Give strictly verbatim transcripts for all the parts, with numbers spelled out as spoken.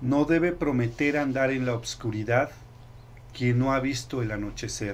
No debe prometer andar en la obscuridad quien no ha visto el anochecer.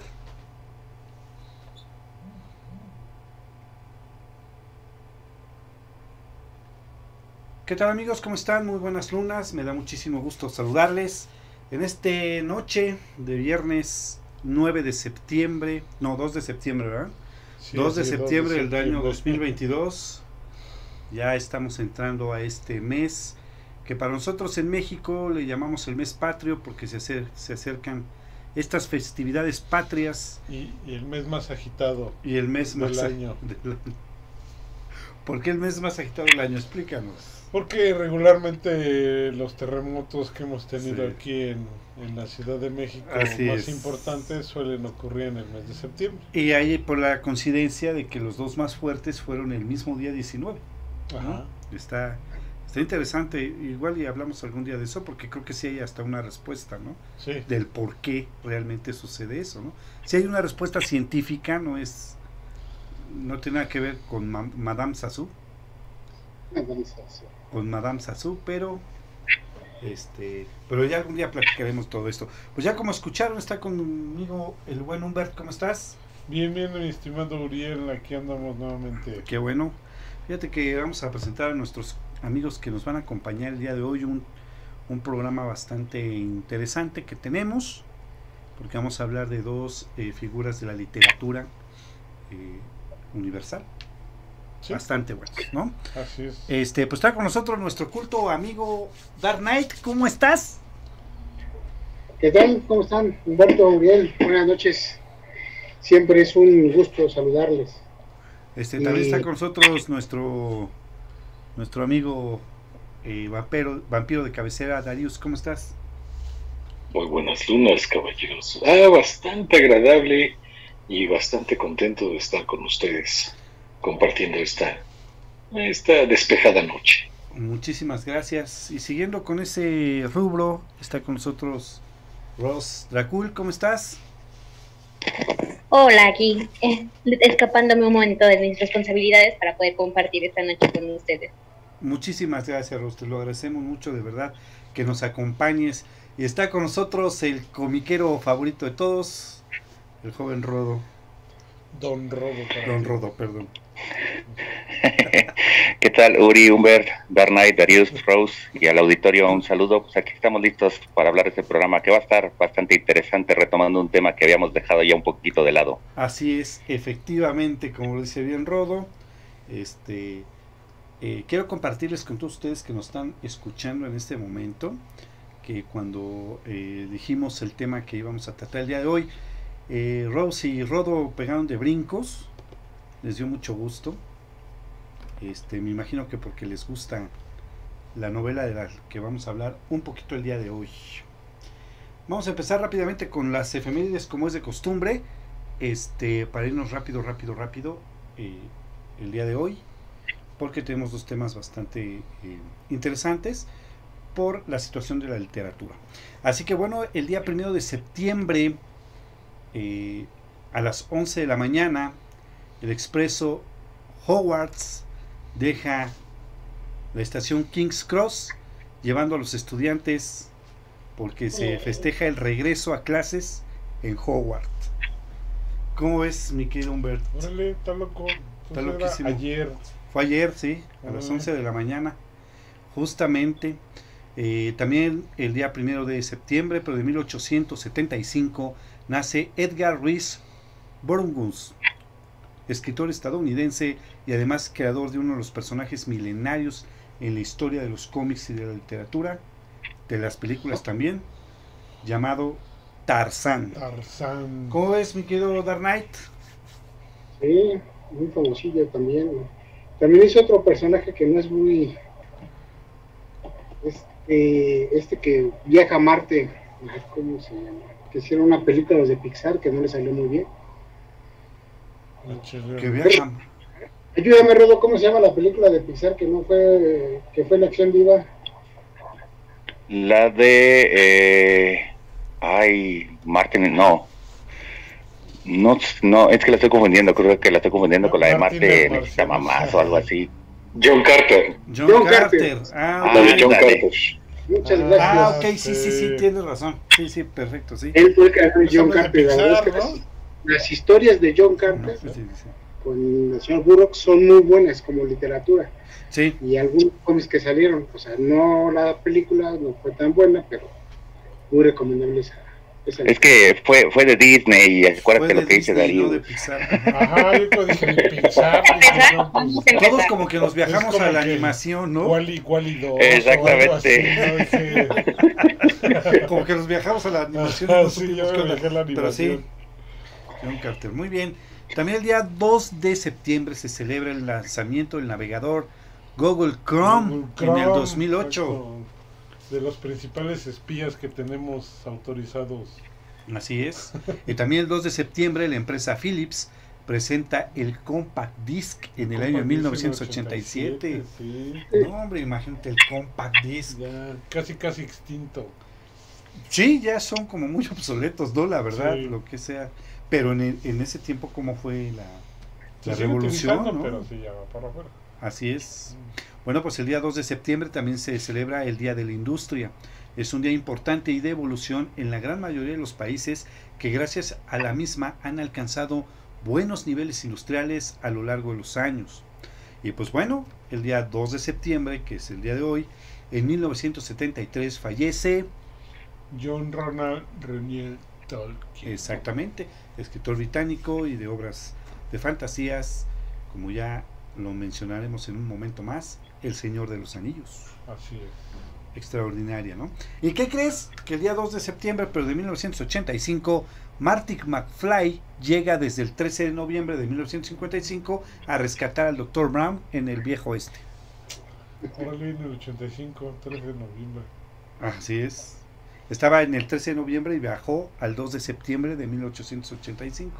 ¿Qué tal, amigos? ¿Cómo están? Muy buenas lunas. Me da muchísimo gusto saludarles en esta noche de viernes nueve de septiembre, no, dos de septiembre, ¿verdad? Sí, dos de sí, septiembre del septiembre. año dos mil veintidós. Ya estamos entrando a este mes que para nosotros en México le llamamos el mes patrio porque se, acer se acercan estas festividades patrias. Y, y el mes más agitado y el mes del más año. Del año. ¿Por qué el mes más agitado del año? Explícanos. Porque regularmente los terremotos que hemos tenido Sí. aquí en, en la Ciudad de México Así más es. importantes suelen ocurrir en el mes de septiembre. Y ahí por la coincidencia de que los dos más fuertes fueron el mismo día diecinueve. Ajá. ¿No? Está, está interesante, igual y hablamos algún día de eso porque creo que sí hay hasta una respuesta, ¿no? Sí. Del por qué realmente sucede eso, ¿no? Si hay una respuesta científica, no es, no tiene nada que ver con ma Madame Sassou, Madame Sassou. con Madame Sassou, pero este, pero ya algún día platicaremos todo esto. Pues ya como escucharon, está conmigo el buen Humbert. ¿Cómo estás? Bien, bien, mi estimado Uriel, aquí andamos nuevamente. Qué bueno. Fíjate que vamos a presentar a nuestros amigos que nos van a acompañar el día de hoy, un, un programa bastante interesante que tenemos, porque vamos a hablar de dos eh, figuras de la literatura eh, universal, sí. Bastante buenas, ¿no? Así es. Este, pues está con nosotros nuestro culto amigo Dark Knight. ¿Cómo estás? ¿Qué tal? ¿Cómo están? Humberto, Uriel, buenas noches. Siempre es un gusto saludarles. Este, también está con nosotros nuestro nuestro amigo eh, vampiro, vampiro de cabecera, Darius. ¿Cómo estás? Muy buenas lunas, caballeros. Ah, bastante agradable y bastante contento de estar con ustedes compartiendo esta, esta despejada noche. Muchísimas gracias. Y siguiendo con ese rubro, está con nosotros Ross Dracul. ¿Cómo estás? Hola, aquí, eh, escapándome un momento de mis responsabilidades para poder compartir esta noche con ustedes. Muchísimas gracias, Ros, te lo agradecemos mucho, de verdad, que nos acompañes. Y está con nosotros el comiquero favorito de todos, el joven Rodo. Don Rodo. Don Rodo, perdón. ¿Qué tal, Uri, Humbert, Dark Knight, Darius, Rose y al auditorio un saludo? Pues aquí estamos listos para hablar de este programa que va a estar bastante interesante, retomando un tema que habíamos dejado ya un poquito de lado. Así es, efectivamente, como lo dice bien Rodo, este, eh, quiero compartirles con todos ustedes que nos están escuchando en este momento, que cuando eh, dijimos el tema que íbamos a tratar el día de hoy, eh, Rose y Rodo pegaron de brincos, les dio mucho gusto. Este, me imagino que porque les gusta la novela de la que vamos a hablar un poquito el día de hoy. Vamos a empezar rápidamente con las efemérides como es de costumbre, este, para irnos rápido, rápido, rápido eh, el día de hoy, porque tenemos dos temas bastante eh, interesantes por la situación de la literatura. Así que bueno, el día primero de septiembre eh, a las once de la mañana, el expreso Hogwarts deja la estación King's Cross llevando a los estudiantes porque se festeja el regreso a clases en Hogwarts. ¿Cómo ves, mi querido Humbert? Órale, está loco. Está loquísimo. Ayer. Fue ayer, sí, a las once de la mañana, justamente. Eh, también el día primero de septiembre, pero de mil ochocientos setenta y cinco, nace Edgar Rice Burroughs, escritor estadounidense y además creador de uno de los personajes milenarios en la historia de los cómics y de la literatura, de las películas también, llamado Tarzán. Tarzán. ¿Cómo ves, mi querido Dark Knight? Sí, muy famosillo también. También es otro personaje que no es muy... Este, este que viaja a Marte, ¿cómo se llama? Que hicieron una película de Pixar que no le salió muy bien. Que viajan. Ayúdame, Rodo, ¿cómo se llama la película de Pixar que no fue, que fue la acción viva? La de eh, ay, Martin, no. No, no, es que la estoy confundiendo, creo que la estoy confundiendo con la de Marte necesita mamás o algo así. John Carter. John, John Carter. Carter. Ah, la de John Carter. Muchas Ah, gracias. Ah, ok, sí, sí, sí, sí. tienes razón. Sí, sí, perfecto, sí. Él fue el creador de Esa John no es de Carter. La verdad es que Pixar, las, ¿no? las historias de John No, Carter sí, sí, sí. con el señor Burroughs son muy buenas como literatura. Sí, Y algunos cómics que salieron, o sea, no la película no fue tan buena, pero muy recomendable esa. esa Es que fue fue de Disney, y acuérdate fue de lo que dice Disney, no de Darius. Pixar. Ajá. Ajá, yo cuando dije de Pixar, dije, Empezar, no, pues, vamos a Todos empezar. como que nos viajamos como a la que animación, ¿no? Wally, Wally dos Exactamente. o algo así, ¿no? Dije, Como que nos viajamos a la animación. ajá, y no sí, supimos yo qué me onda. dejé la Pero sí, animación. John Carter, muy bien. También el día dos de septiembre se celebra el lanzamiento del navegador Google Chrome, Google en Chrome, el dos mil ocho. exacto. De los principales espías que tenemos autorizados. Así es. Y también el dos de septiembre la empresa Philips presenta el Compact Disc en el año mil novecientos ochenta y siete. Sí, No, hombre, imagínate el Compact Disc. ya casi casi extinto. Sí, ya son como muy obsoletos, ¿no? La verdad, Sí. lo que sea. Pero en, el- en ese tiempo, ¿cómo fue la, Se la sigue revolución? utilizando, ¿no? pero sí ya va para afuera. Así es. Bueno, pues el día dos de septiembre también se celebra el Día de la Industria. Es un día importante y de evolución en la gran mayoría de los países que gracias a la misma han alcanzado buenos niveles industriales a lo largo de los años. Y pues bueno, el día dos de septiembre, que es el día de hoy, en mil novecientos setenta y tres fallece, John Ronald Reuel Tolkien. exactamente, escritor británico y de obras de fantasías, como ya lo mencionaremos en un momento más, El Señor de los Anillos. Así es. Extraordinaria, ¿no? ¿Y qué crees? Que el día dos de septiembre, pero de mil novecientos ochenta y cinco, Marty McFly llega desde el trece de noviembre de mil novecientos cincuenta y cinco a rescatar al doctor Brown en el viejo oeste. Órale, en el ochenta y cinco, tres de noviembre. Así es. Estaba en el trece de noviembre y viajó al dos de septiembre de mil ochocientos ochenta y cinco.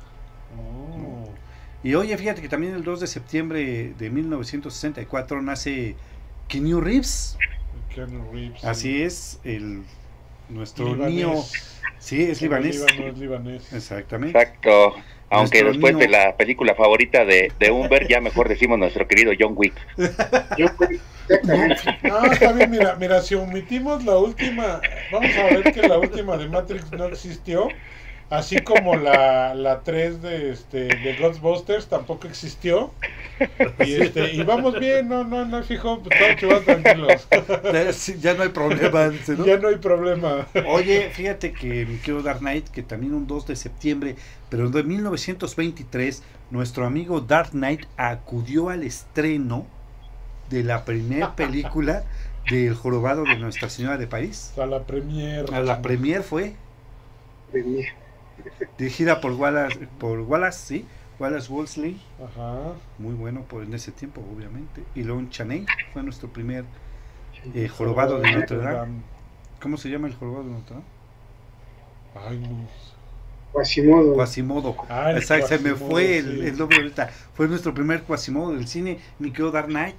Oh. Y oye, fíjate que también el dos de septiembre de mil novecientos sesenta y cuatro nace Keanu Reeves. Keanu Reeves. Así es, el nuestro Libanés. niño. Sí, es El libanés. Líbano es libanés. Exactamente. Exacto. Aunque Nuestro después niño- de la película favorita de, de Humber, ya mejor decimos nuestro querido John Wick. Yo, exactamente. No, está bien, mira, mira, si omitimos la última, vamos a ver que la última de Matrix no existió, así como la, la tres de este de Ghostbusters tampoco existió. Y este, y vamos bien, no, no, no, fijo, pues todos que van tranquilos. Ya, sí, ya no hay problema, dice, ¿no? Ya no hay problema. Oye, fíjate que mi querido Dark Knight, que también un dos de septiembre, pero de mil novecientos veintitrés, nuestro amigo Dark Knight acudió al estreno de la primera película del Jorobado de Nuestra Señora de París. A la premier. A la premier fue Venía. dirigida por Wallace, por Wallace, sí, Wallace Wolseley, Ajá. muy bueno por en ese tiempo, obviamente. Y Lon Chaney fue nuestro primer eh, Jorobado de Notre Dame. ¿Cómo se llama el Jorobado de Notre Dame? Ay, no. Quasimodo. Quasimodo. Ah, el Exacto, se me Quasimodo, fue el, sí. el nombre ahorita. Fue nuestro primer Quasimodo del cine, mi querido Dark Knight.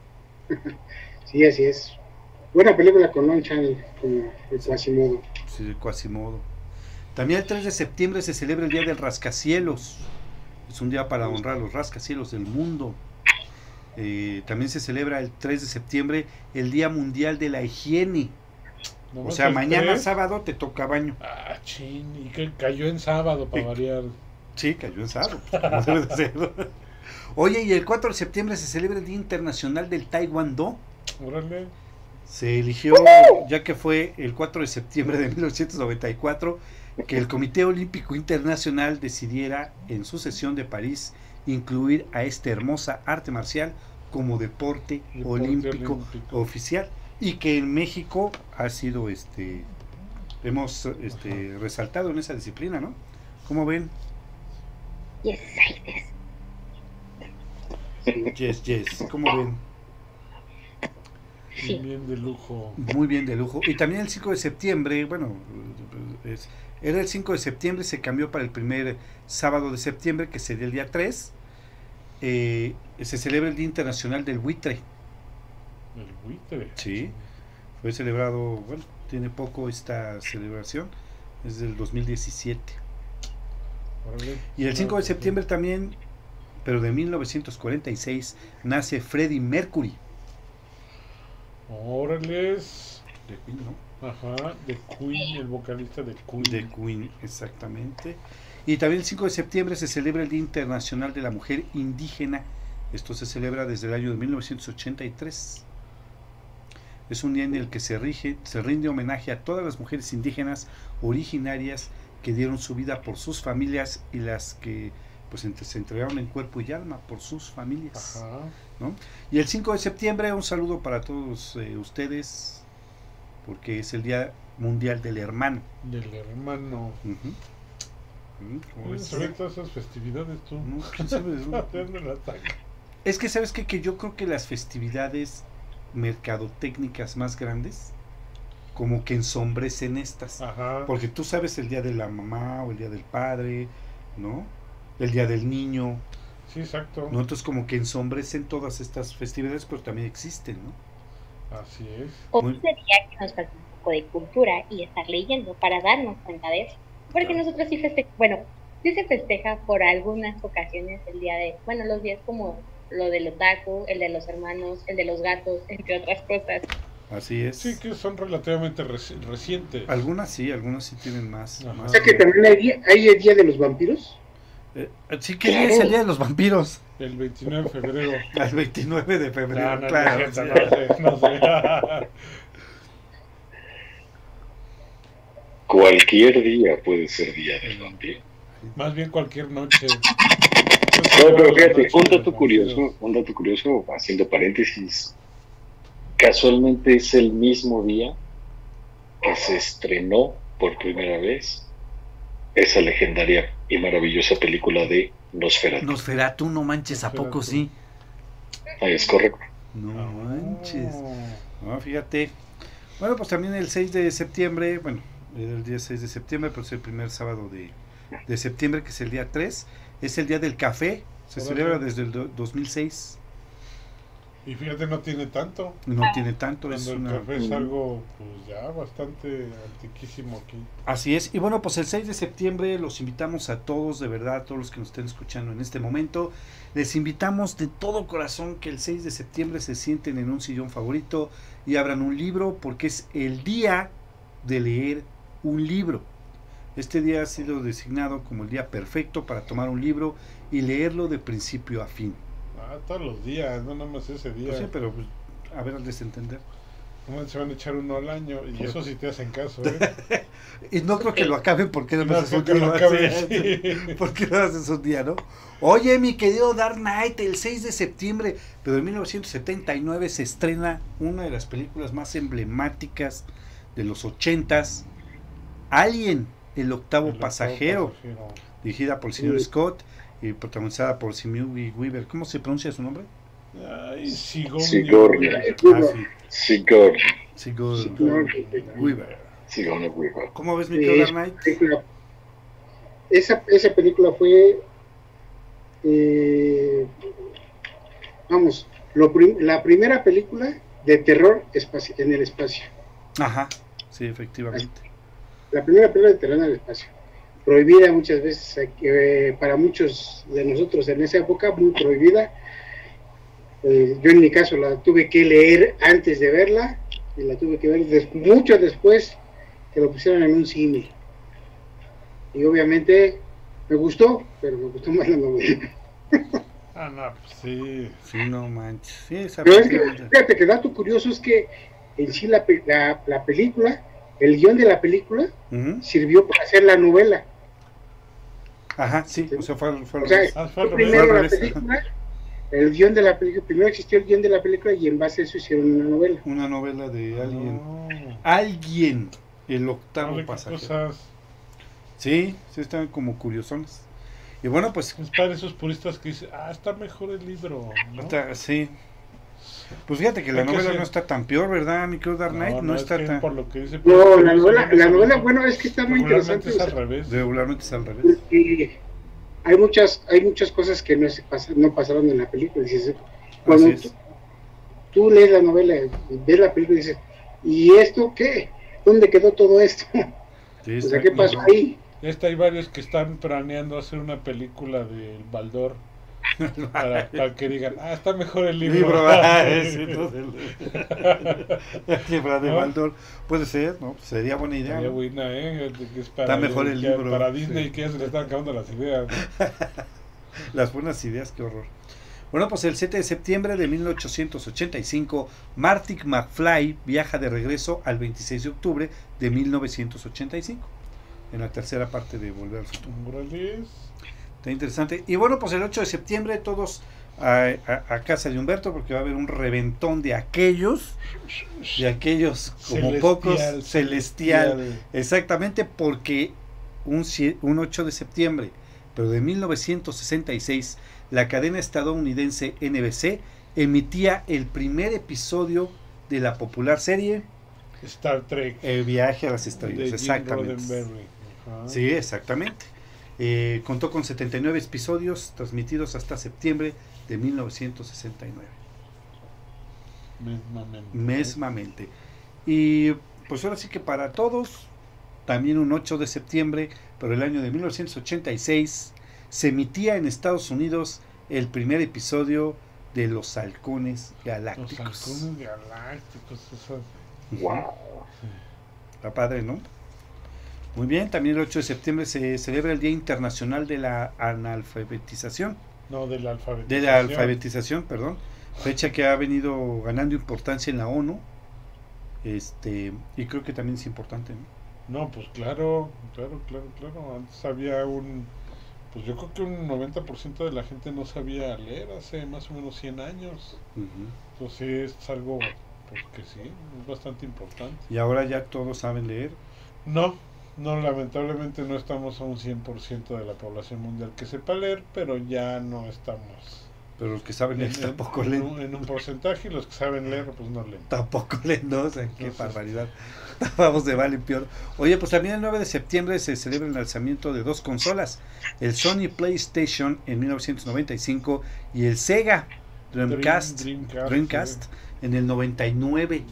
Sí, así es. Buena película con Lon Chaney como el Quasimodo. Sí, Quasimodo. También el tres de septiembre se celebra el Día del Rascacielos. Es un día para honrar a los rascacielos del mundo. Eh, también se celebra el tres de septiembre el Día Mundial de la Higiene. O Nomás sea, el mañana tres. sábado te toca baño. Ah, chin, y que cayó en sábado para Sí. variar. Sí, cayó en sábado. Como debe de ser. Oye, y el cuatro de septiembre se celebra el Día Internacional del Taekwondo. Órale. Se eligió, ya que fue el cuatro de septiembre de mil novecientos noventa y cuatro, que el Comité Olímpico Internacional decidiera en su sesión de París incluir a esta hermosa arte marcial como deporte, Deporte olímpico, olímpico. oficial, y que en México ha sido este hemos este resaltado en esa disciplina, ¿no? ¿Cómo ven? Yes, I did. Yes, yes, ¿cómo ven? Sí. Bien de lujo. Muy bien, de lujo. Y también el cinco de septiembre, bueno, es, era el cinco de septiembre, se cambió para el primer sábado de septiembre, que sería el día tres. Eh, se celebra el Día Internacional del Buitre. El buitre. Sí. Fue celebrado, bueno, tiene poco esta celebración, es del dos mil diecisiete. Órale. Y el cinco de septiembre también, pero de mil novecientos cuarenta y seis, nace Freddie Mercury. Órales. de Queen, ¿no? Ajá, de Queen, el vocalista de Queen. De Queen, exactamente. Y también el cinco de septiembre se celebra el Día Internacional de la Mujer Indígena. Esto se celebra desde el año de mil novecientos ochenta y tres. Es un día en el que se, rige, se rinde homenaje a todas las mujeres indígenas originarias que dieron su vida por sus familias y las que pues entre, se entregaron en cuerpo y alma por sus familias. Ajá. ¿No? Y el cinco de septiembre un saludo para todos eh, ustedes, porque es el Día Mundial del Hermano. Del hermano. Uh-huh. ¿Cómo ves? ¿Sabes todas esas festividades tú? No, ¿quién sabe? ¿De dónde las sacas? Es que sabes qué? Que yo creo que las festividades mercadotécnicas más grandes como que ensombrecen estas. Ajá. Porque tú sabes el día de la mamá o el día del padre, ¿no? El día del niño, Sí, exacto. ¿no? Entonces como que ensombrecen todas estas festividades, pero también existen, ¿no? Así es. O Muy- sería que nos falta un poco de cultura y estar leyendo para darnos cuenta de eso. Porque Claro. nosotros sí festejamos, bueno, sí se festeja por algunas ocasiones el día de, bueno, los días como lo del otaku, el de los hermanos, el de los gatos, entre otras cosas. Así es. Sí, que son relativamente reci- recientes. Algunas sí, algunas sí tienen más. Ajá. más O sea que también hay, día- hay el Día de los Vampiros. Eh, sí, ¿qué día es el día de los vampiros? El veintinueve de febrero. El veintinueve de febrero, No, no, claro. no, es cierto, sí. no sé, no sé. Cualquier día puede ser día del vampiro. Más bien cualquier noche. No, pero fíjate, un dato curioso, un dato curioso, haciendo paréntesis, casualmente es el mismo día que se estrenó por primera vez esa legendaria y maravillosa película de Nosferatu. Nosferatu, no manches, ¿a poco sí? Ah, es correcto. No Ah. manches. No, fíjate. Bueno, pues también el seis de septiembre, bueno, era el día seis de septiembre, pero es el primer sábado de, de septiembre, que es el día tres, es el día del café, se Órale. celebra desde el do- dos mil seis, Y fíjate, no tiene tanto. no tiene tanto, es Cuando el una... café es algo, pues ya bastante antiquísimo aquí. Así es, y bueno, pues el seis de septiembre los invitamos a todos, de verdad, a todos los que nos estén escuchando en este momento, les invitamos de todo corazón que el seis de septiembre se sienten en un sillón favorito y abran un libro, porque es el día de leer un libro. Este día ha sido designado como el día perfecto para tomar un libro y leerlo de principio a fin. Ah, todos los días, no nada más ese día. Pues sí, pero pues, a ver, al desentender. ¿Cómo se van a echar uno al año? Y eso sí te hacen caso, ¿eh? Y no creo que lo acaben porque no, No es un creo que día, lo acaben, sí. sí. Porque no haces un día, ¿no? Oye, mi querido Dark Knight, el seis de septiembre, pero en mil novecientos setenta y nueve se estrena una de las películas más emblemáticas de los ochentas, Alien, el octavo El octavo pasajero, pasajero. dirigida por el señor Sí. Scott y protagonizada por Sigourney Weaver. ¿Cómo se pronuncia su nombre? Ay, Sigourney. Sigourney. Ah, sí, Sigourney, Sigourney Weaver. Sigourney Weaver. ¿Cómo ves, mi Sí, querido es- Dark Knight? película- esa, esa película fue, eh, vamos, lo prim- la primera película de terror espaci- en el espacio. Ajá, sí, efectivamente. La primera película de terror en el espacio. Prohibida muchas veces, eh, para muchos de nosotros en esa época, muy prohibida. Eh, yo en mi caso la tuve que leer antes de verla y la tuve que ver des- mucho después que lo pusieron en un cine. Y obviamente me gustó, pero me gustó más la novela. Ah, no, pues sí. Sí, no manches. Sí, esa Pero es que, película- fíjate que dato curioso es que en sí la, pe- la, la película, el guión de la película Ujú. sirvió para hacer la novela. Ajá, sí, o sea, fue, fue al O sea, revés. Ah, fue al fue revés. primero Fue al la revés, película, el guión de la película, primero existió el guión de la película y en base a eso hicieron una novela. Una novela de alguien. No. Alguien, el octavo Órale, qué pasajero. cosas. Sí, sí, están como curiosones. Y bueno, pues, Es para esos puristas que dicen, ah, está mejor el libro, ¿no? está- sí. Pues fíjate que la Hay que novela ser- no está tan peor, ¿verdad, mi querido Dark Knight? No, es está que tan... por lo que dice, No, la novela, la novela, bueno, es que está muy regularmente interesante. es o al sea, revés. Regularmente es al revés. porque hay muchas, hay muchas cosas que no se pas- no pasaron en la película. Dices, cuando Así es. tú, tú lees la novela, ves la película y dices, ¿y esto qué? ¿Dónde quedó todo esto? Sí, O está- sea, ¿qué pasó ahí? Este hay varios que están planeando hacer una película del Baldor. para, para que digan, ah, está mejor el libro. libro ah, ese, no, el, el libro de ¿no? Baldor. Puede ser, ¿no? Sería buena idea. Sería ¿no? buena, ¿eh? Que es para, Está mejor el que libro. Para Disney, Sí. que ya se le están acabando las ideas. ¿no? Las buenas ideas, qué horror. Bueno, pues el siete de septiembre de mil ochocientos ochenta y cinco, Marty McFly viaja de regreso al veintiséis de octubre de mil novecientos ochenta y cinco, en la tercera parte de Volver al Futuro. Órale. Está interesante. Y bueno, pues el ocho de septiembre todos a, a, a casa de Humberto, porque va a haber un reventón de aquellos, de aquellos como Celestial, pocos, celestial. celestial. Exactamente, porque un, sie- un ocho de septiembre, pero de mil novecientos sesenta y seis, la cadena estadounidense N B C emitía el primer episodio de la popular serie Star Trek. El viaje a las de estrellas. Gene Exactamente. Roddenberry. Ajá. Sí, exactamente. Eh, contó con setenta y nueve episodios transmitidos hasta septiembre de mil novecientos sesenta y nueve. Mesmamente. Mesmamente. Y pues ahora sí que para todos, también un ocho de septiembre, pero el año de mil novecientos ochenta y seis, se emitía en Estados Unidos el primer episodio de Los Halcones Los Galácticos. halcones galácticos. Eso. Wow. Está padre, ¿no? Muy bien, también el ocho de septiembre se celebra el Día Internacional de la Analfabetización. No, de la alfabetización. De la alfabetización, perdón. Fecha que ha venido ganando importancia en la ONU. Este, y creo que también es importante, ¿no? No, pues claro, claro, claro, claro. Antes había un, pues yo creo que un noventa por ciento de la gente no sabía leer hace más o menos cien años. Ujú. Entonces es algo, pues que sí, es bastante importante. Y ahora ya todos saben leer. No, no, lamentablemente no estamos a un cien por ciento de la población mundial que sepa leer, pero ya no estamos Pero los que saben leer en, tampoco en leen. un, en un porcentaje, y los que saben leer pues no leen. Tampoco leen, ¿no? O sea, qué Entonces- barbaridad. Vamos de mal en peor. Oye, pues también el nueve de septiembre se celebra el lanzamiento de dos consolas. El Sony PlayStation en mil novecientos noventa y cinco y el Sega Dreamcast, Dream- Dreamcast, Dreamcast en el noventa y nueve.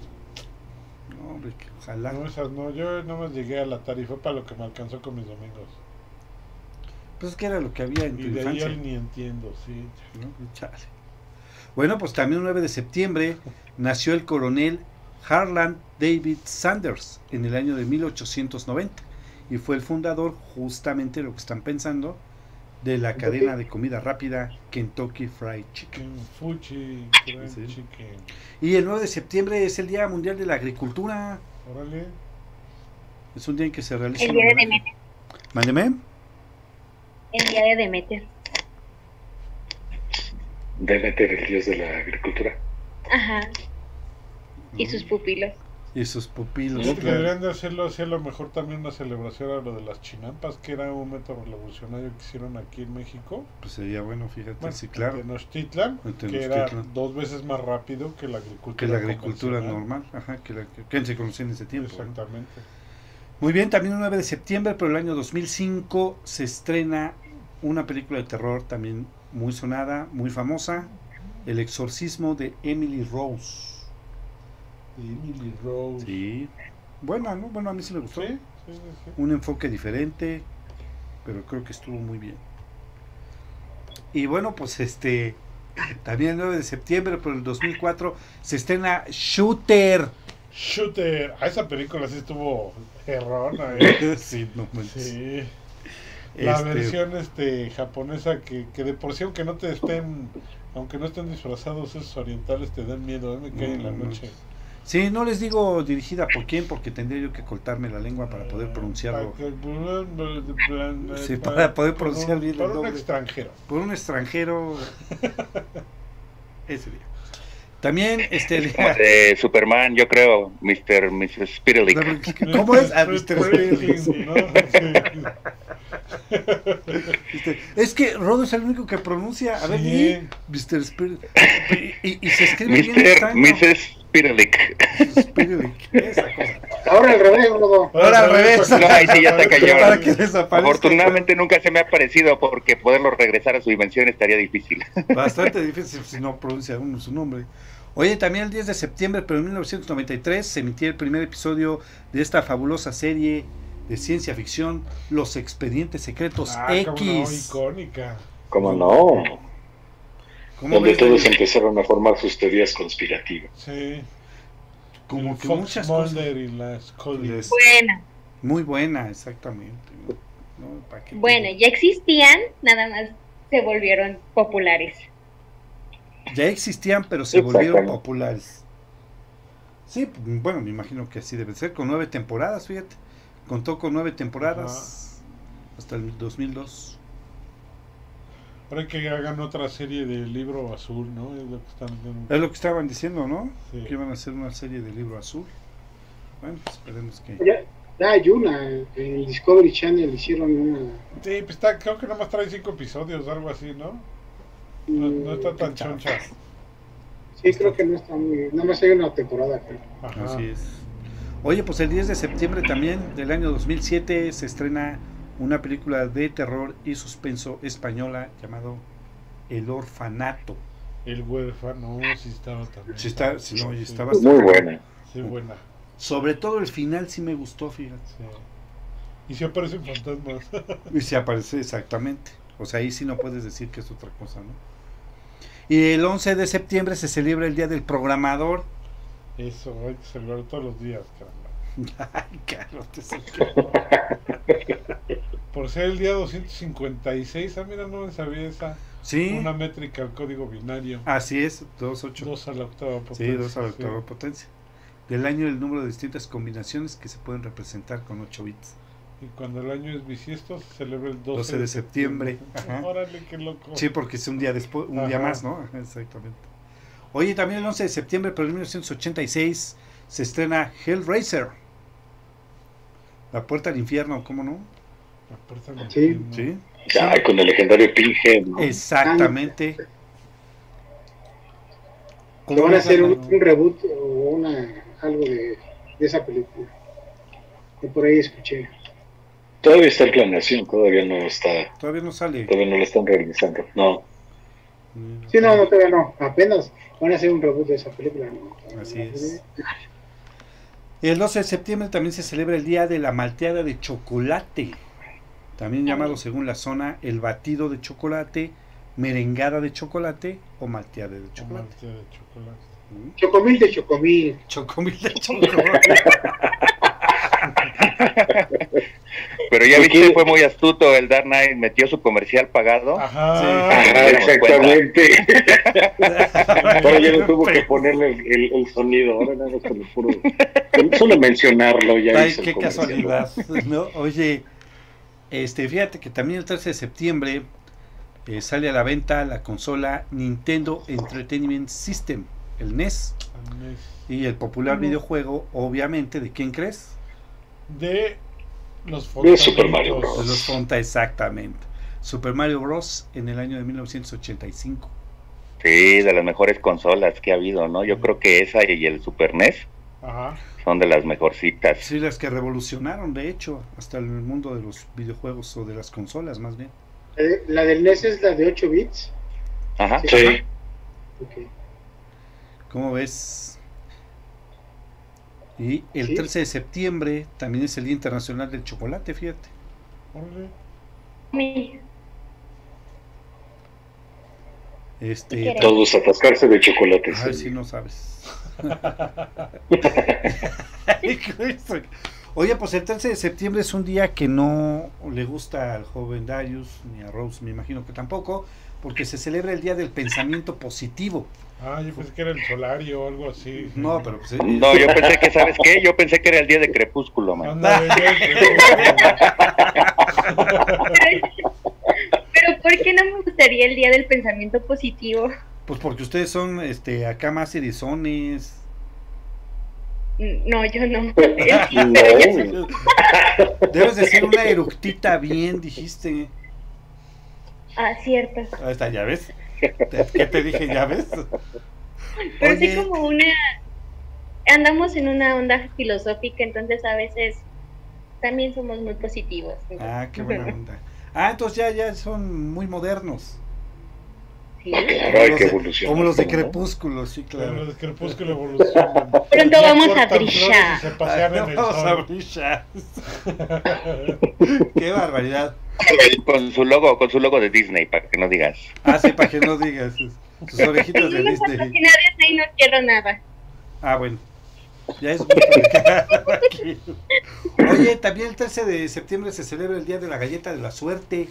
No, hombre, que ojalá. No, esas no, yo no me llegué al Atari, fue para lo que me alcanzó con mis domingos. Pues es que era lo que había en tu Y de ahí infancia. yo ni entiendo, sí. ¿No? Chale. Bueno, pues también el nueve de septiembre nació el coronel Harland David Sanders en el año de mil ochocientos noventa y fue el fundador, justamente lo que están pensando, de la cadena de comida rápida Kentucky Fried Chicken. Fuchi, fried Sí. chicken. Y el nueve de septiembre es el Día Mundial de la Agricultura. Órale. Es un día en que se realiza... El día de Demeter. Mándeme. El día de Demeter. Demeter, el dios de la agricultura. Ajá. Y sus pupilos. Y sus pupilos. Creo que claro. deberían de hacerlo así, a lo mejor también una celebración a lo de las chinampas, que era un método revolucionario que hicieron aquí en México. Pues sería bueno, fíjate, Bueno, sí, claro. en Tenochtitlan, En que era Tenochtitlan. dos veces más rápido que la agricultura Que la agricultura convencional. normal, ajá, que, la, que, que se conocía en ese tiempo. ¿no? Exactamente. Muy bien, también el nueve de septiembre, pero el año dos mil cinco se estrena una película de terror también muy sonada, muy famosa, El exorcismo de Emily Rose. De Emily Rose. Sí, buena, ¿no? Bueno, a mí sí me gustó. Sí, sí, sí, sí. Un enfoque diferente, pero creo que estuvo muy bien. Y bueno, pues este, también el nueve de septiembre, pero el dos mil cuatro se estrena Shooter. Shooter. A esa película sí estuvo errona, ¿eh? Sí, no manches. Sí. La Este, versión este japonesa que, que de por sí, aunque no te estén, aunque no estén disfrazados esos orientales, te dan miedo, ¿eh? Me cae en la No, no. noche. Sí, no les digo dirigida por quién, porque tendría yo que cortarme la lengua para poder pronunciarlo. Sí, para poder Por un- pronunciar bien el Por un nombre. extranjero. Por un extranjero. Ese día. También, este. el Como día- de Superman, yo creo, mister missus Spiralik. ¿Cómo es? Ah, mister Franklin, Spirlik. ¿no? Sí. Este, Es que Rodo es el único que pronuncia. A ver, Sí. di, mister Spirlik. Y, y- y se escribe bien mister extraño. missus Spiralik. Spirlik, esa cosa. Ahora al revés, Rodo. Ahora al revés. No, ahí sí ya está cañón. Para que desaparezca. Afortunadamente nunca se me ha parecido porque poderlo regresar a su dimensión estaría difícil. Bastante difícil si no pronuncia uno su nombre. Oye, también el diez de septiembre, pero en mil novecientos noventa y tres, se emitía el primer episodio de esta fabulosa serie de ciencia ficción, Los Expedientes Secretos Ah, cómo no, X. icónica. ¿Cómo no? Donde todos empezaron a formar sus teorías conspirativas. Sí. Como que Fox muchas Mulder cosas. y la Scully. Les- Buena. Muy buena, exactamente. ¿no? ¿No? ¿Para qué te- Bueno, ya existían, nada más se volvieron populares. Ya existían, pero se volvieron Exactamente. populares. Sí, bueno, me imagino que así debe ser, con nueve temporadas, fíjate. Contó con nueve temporadas hasta el dos mil dos. Ahora que hagan otra serie del libro azul, ¿no? Es lo que están Es lo que estaban diciendo, ¿no? Sí. Que iban a hacer una serie de libro azul. Bueno, pues esperemos que... Ya, ya hay una, en Discovery Channel hicieron una. Sí, pues está, creo que nomás trae cinco episodios, algo así, ¿no? No, no está tan Chao. choncha. Sí, creo que no está muy. Nada más hay una temporada, creo. Ajá. Así es. Oye, pues el diez de septiembre también del año dos mil siete se estrena una película de terror y suspenso española llamado El Orfanato. El huérfano, sí estaba también. Sí está, sí, no, y Sí, está Muy buena. Sí, buena. Sobre todo el final sí me gustó, fíjate. Sí. Y si aparecen fantasmas. Y se aparece exactamente. O sea, ahí sí no puedes decir que es otra cosa, ¿no? Y el once de septiembre se celebra el Día del Programador. Eso, hay que celebrar todos los días, caramba. Ay, Carlos, te saqué. Por ser el día doscientos cincuenta y seis, ah, mira, no me sabía esa. Sí, Una métrica al código binario. así es, dos ocho. Dos a la octava Sí, potencia. dos a la octava sí. potencia. Del año el número de distintas combinaciones que se pueden representar con ocho bits. Y cuando el año es bisiesto, se celebra el doce, doce de septiembre. Ajá. Órale, qué loco. Sí, porque es un día después, un día Ajá. más, ¿no? Ajá, exactamente. Oye, también el once de septiembre, pero en mil novecientos ochenta y seis, se estrena Hellraiser. La puerta al infierno, ¿cómo no? La puerta del Sí. infierno. Sí. Ya, con el legendario Pinhead, ¿no? Exactamente. Que van a ves, hacer un, Ana? un reboot o una algo de, de esa película. Que por ahí escuché. Todavía está en planeación, todavía no está, Todavía no sale. todavía no lo están realizando. No. Sí, no, no, todavía no. Apenas van a hacer un reboot de esa película. ¿no? Así es. Y el doce de septiembre también se celebra el Día de la Malteada de Chocolate, también llamado según la zona el batido de chocolate, merengada de chocolate o malteada de O chocolate. malteada de chocolate. ¿Mm? Chocomil de Chocomil. Chocomil de chocolate. Pero ya ¿Por viste, qué? fue muy astuto el Dark Knight, metió su comercial pagado. Ajá. Ajá, ya nos exactamente. Ahora ya no tuvo que ponerle el, el- el sonido, ahora nada más con el puro. con Solo mencionarlo ya. Ay, hizo el qué comercial. casualidad, ¿no? Oye, este, fíjate que también el trece de septiembre eh, sale a la venta la consola Nintendo Entertainment System, el N E S, Anés. y el popular Ujú. videojuego, obviamente, ¿de quién crees? De los De Super Mario Fontanitos. De los Fonta, exactamente. Super Mario Bros. En el año de mil novecientos ochenta y cinco. Sí, de las mejores consolas que ha habido, ¿no? Yo creo que esa y el Super N E S Ajá. son de las mejorcitas. Sí, las que revolucionaron, de hecho, hasta el mundo de los videojuegos o de las consolas, más bien. La, de- la del N E S es la de ocho bits. Ajá. Sí. Ok. ¿Cómo ves? Y el Sí. trece de septiembre también es el Día Internacional del Chocolate, fíjate. Órale. Mi- Este, ¿Qué quieres? Todos atascarse de chocolate. a ver sí. si no sabes. Oye, pues el trece de septiembre es un día que no le gusta al joven Darius, ni a Rose, me imagino que tampoco, porque se celebra el Día del Pensamiento Positivo. Ah, yo pensé que era el solario o algo así. No, pero pues... eh, No, yo pensé que, ¿sabes qué? Yo pensé que era el día de Crepúsculo, man. Ándale, ya, Pero ¿por qué no me gustaría el día del pensamiento positivo? Pues porque ustedes son este acá más erizones. No, yo no. No. Pero yo- Debes de ser una eructita bien, dijiste. Ah, cierto. Ahí está, ¿ya ves? Te- ¿Qué te dije? ¿Ya ves? Pero Oye. sí como una... Andamos en una onda filosófica, entonces a veces también somos muy positivos. Ah, qué buena onda. Ah, entonces ya, ya son muy modernos. Sí. Ah, claro, Como hay los que de- evolucionar. Como los de ¿cómo no? Crepúsculo, sí, Claro, claro. los crepúsculo evolucionan. Pronto Ya vamos a cortan brillar. flores y se pasean Ay, en el vamos a sol. brillar. Qué barbaridad. Con su logo, con su logo de Disney, para que no digas. Ah, sí, para que no digas. Tus orejitas de No me Disney. patrocina Disney, no quiero nada. Ah, bueno. Ya es mucho de aquí. Oye, también el trece de septiembre se celebra el Día de la Galleta de la Suerte.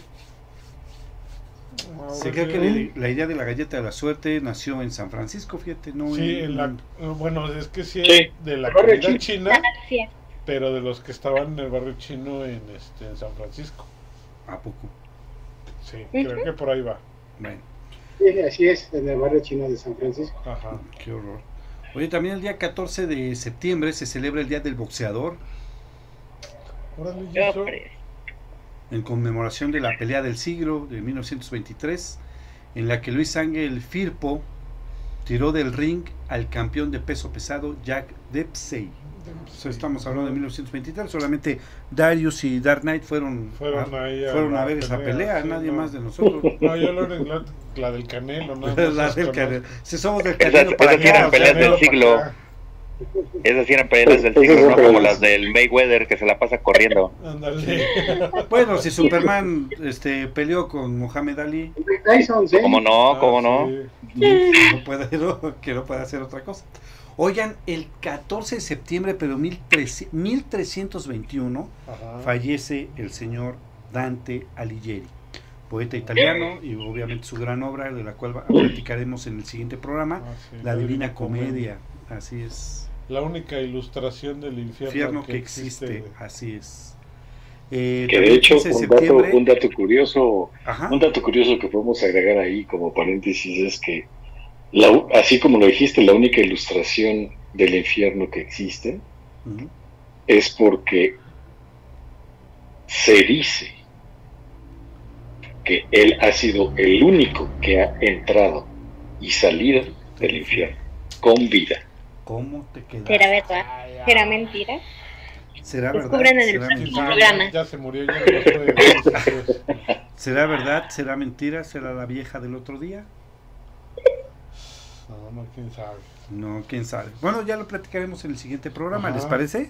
Se cree que la, la idea de la galleta de la suerte nació en San Francisco, fíjate, no Sí, en, en la, bueno, es que sí, Sí. es de la El barrio comunidad chino. china, Sí. pero de los que estaban en el barrio chino en este en San Francisco. ¿A poco? Sí, creo Ujú. que por ahí va. Bueno, Sí, así es, en el barrio chino de San Francisco. Ajá. qué horror. Oye, también el día catorce de septiembre se celebra el Día del Boxeador, Órale, ¿y eso? Hombre. en conmemoración de la pelea del siglo de mil novecientos veintitrés, en la que Luis Ángel Firpo tiró del ring al campeón de peso pesado Jack Dempsey. O sea, estamos hablando de mil novecientos veintitrés, solamente Darius y Dark Knight fueron, Fueron a, ahí a fueron a la ver esa pelea, pelea, sí, nadie no. más de nosotros. No, yo lo la, la del Canelo, ¿no? La del Canelo. Si somos del Esas- Canelo para esas eran acá, peleas del Canelo para siglo. acá. Esas sí eran peleas del Esas siglo, son no como peleas. las del Mayweather que se la pasa corriendo. Ándale. bueno, si Superman este, peleó con Muhammad Ali, Mike Tyson, ¿sí? ¿Cómo no? ¿Cómo Ah, no? sí. no puede, no, que no puede hacer otra cosa. Oigan, el catorce de septiembre, pero mil trescientos veintiuno, Ajá. fallece el señor Dante Alighieri, poeta italiano, y obviamente su gran obra, de la cual va- platicaremos en el siguiente programa, Ah, sí, La Divina Comedia. Así es. La única ilustración del infierno, Infierno que existe, güey. así es. Eh, Que de también hecho, quince de un dato, septiembre, un dato curioso, ajá, un dato curioso que podemos agregar ahí como paréntesis es que, la, u- así como lo dijiste, la única ilustración del infierno que existe ujú, es porque se dice que él ha sido el único que ha entrado y salido del infierno con vida. ¿cómo te quedas? ¿Será verdad? ¿Será mentira? ¿Será verdad? Descubran en el ¿Será próximo mentira? programa. Ya, ya se murió, ya no lo puede ver. ¿Será verdad? ¿Será mentira? ¿Será la vieja del otro día? No, no, quién sabe. No, quién sabe. Bueno, ya lo platicaremos en el siguiente programa, Ajá. ¿les parece?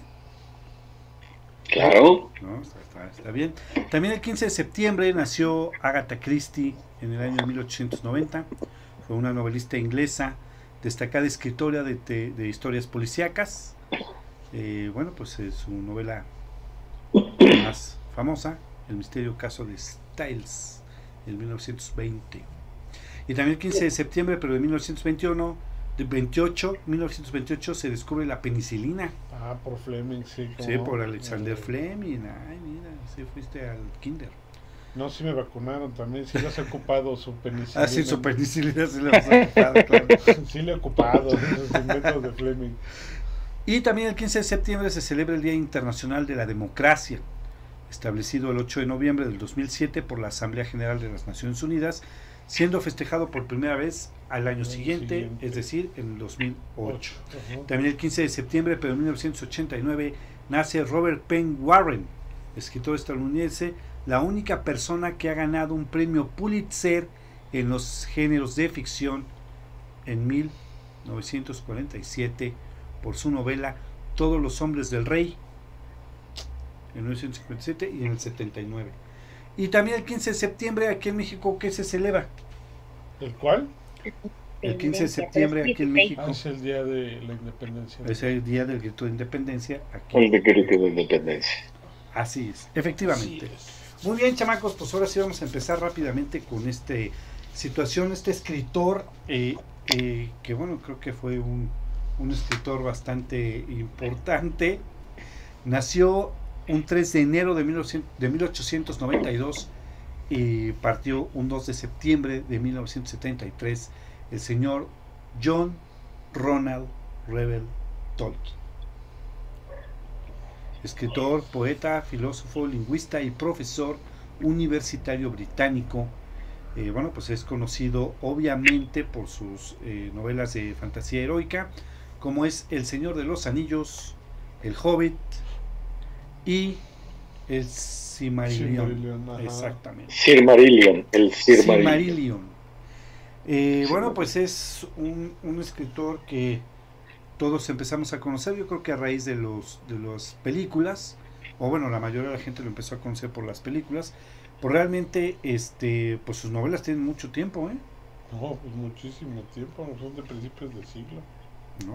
Claro, No, está, está- está bien. También el quince de septiembre nació Agatha Christie en el año mil ochocientos noventa. Fue una novelista inglesa, destacada escritora de, te- de historias policíacas. Eh, bueno, pues eh, su novela más famosa, El misterio caso de Styles, en mil novecientos veinte. Y también el quince de septiembre, pero de mil novecientos veintiuno, de veintiocho, mil novecientos veintiocho, se descubre la penicilina. Ah, por Fleming, sí. ¿cómo Sí, no? por Alexander Eh, Fleming. Ay, mira, sí fuiste al kinder. No, sí me vacunaron también, sí les he ocupado su penicilina. Ah, sí, su penicilina sí la vas a ocupar, claro. Sí le he ocupado esos inventos de Fleming. Y también el quince de septiembre se celebra el Día Internacional de la Democracia, establecido el ocho de noviembre del dos mil siete por la Asamblea General de las Naciones Unidas, siendo festejado por primera vez al año Año siguiente, siguiente. es decir, en el dos mil ocho. Ajá. También el quince de septiembre, pero en mil novecientos ochenta y nueve, nace Robert Penn Warren, escritor estadounidense, la única persona que ha ganado un premio Pulitzer en los géneros de ficción en mil novecientos cuarenta y siete por su novela Todos los hombres del rey en mil novecientos cincuenta y siete y en el setenta y nueve. Y también el quince de septiembre aquí en México, ¿qué se celebra? ¿El cuál? El quince de septiembre aquí en México Ah, es el día de la independencia. es el día del grito de independencia aquí. el decreto de independencia. Así es, efectivamente. Sí, es. Muy bien, chamacos, pues ahora sí vamos a empezar rápidamente con este situación, este escritor eh, eh, que bueno, creo que fue un, un escritor bastante importante. Nació un tres de enero de, mil ochocientos noventa y dos y partió un dos de septiembre de mil novecientos setenta y tres el señor John Ronald Reuel Tolkien. Escritor, poeta, filósofo, lingüista y profesor universitario británico. Eh, bueno, pues es conocido obviamente por sus eh, novelas de fantasía heroica, como es El Señor de los Anillos, El Hobbit y El Silmarillion. Silmarillion, ajá. Exactamente. Silmarillion, el Silmarillion. Silmarillion. Eh, bueno, pues es un, un escritor que todos empezamos a conocer, yo creo que a raíz de los de las películas, o bueno, la mayoría de la gente lo empezó a conocer por las películas, pero realmente este pues sus novelas tienen mucho tiempo, ¿eh? No, pues muchísimo tiempo, son de principios de siglo. ¿No?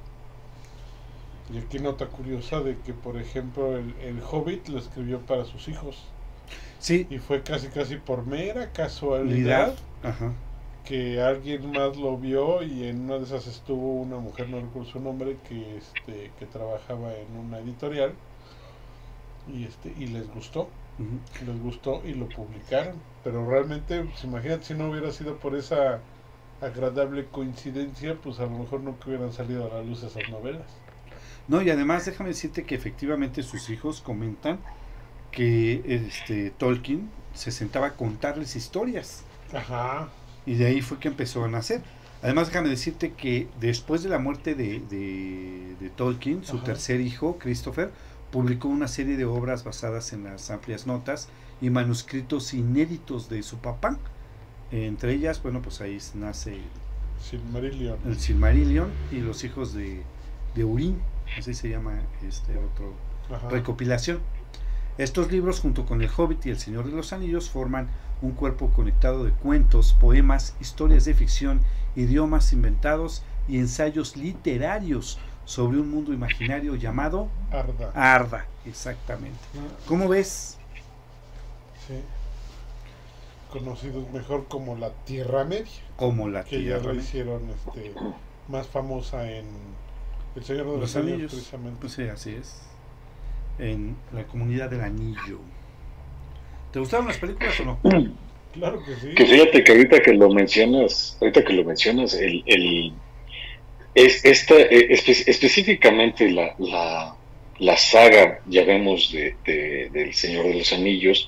Y aquí nota curiosa de que, por ejemplo, el, el Hobbit lo escribió para sus hijos. Sí. Y fue casi casi por mera casualidad Ajá. que alguien más lo vio, y en una de esas estuvo una mujer, no recuerdo su nombre, que este que trabajaba en una editorial, y este y les gustó, uh-huh. les gustó y lo publicaron. Pero realmente, pues, imagínate si no hubiera sido por esa agradable coincidencia, pues a lo mejor nunca hubieran salido a la luz esas novelas. No, y además déjame decirte que efectivamente sus hijos comentan que este Tolkien se sentaba a contarles historias. Ajá. Y de ahí fue que empezó a nacer. Además, déjame decirte que después de la muerte de, de, de Tolkien, su Ajá. tercer hijo, Christopher, publicó una serie de obras basadas en las amplias notas y manuscritos inéditos de su papá. Entre ellas, bueno, pues ahí nace Silmarillion. el Silmarillion y los hijos de, de Urín, así se llama este otro Ajá. recopilación. Estos libros, junto con El Hobbit y El Señor de los Anillos, forman un cuerpo conectado de cuentos, poemas, historias de ficción, idiomas inventados y ensayos literarios sobre un mundo imaginario llamado Arda. Arda, exactamente. ¿Cómo ves? Sí. Conocidos mejor como la Tierra Media. Como la que Tierra ya la hicieron este, más famosa en El Señor de los, los Anillos, precisamente. Pues sí, así es. En la Comunidad del Anillo. ¿Te gustaron las películas o no? Claro que sí. Que fíjate que ahorita que lo mencionas, ahorita que lo mencionas, el, el es esta espe, específicamente la, la la saga, ya vemos de, de del Señor de los Anillos,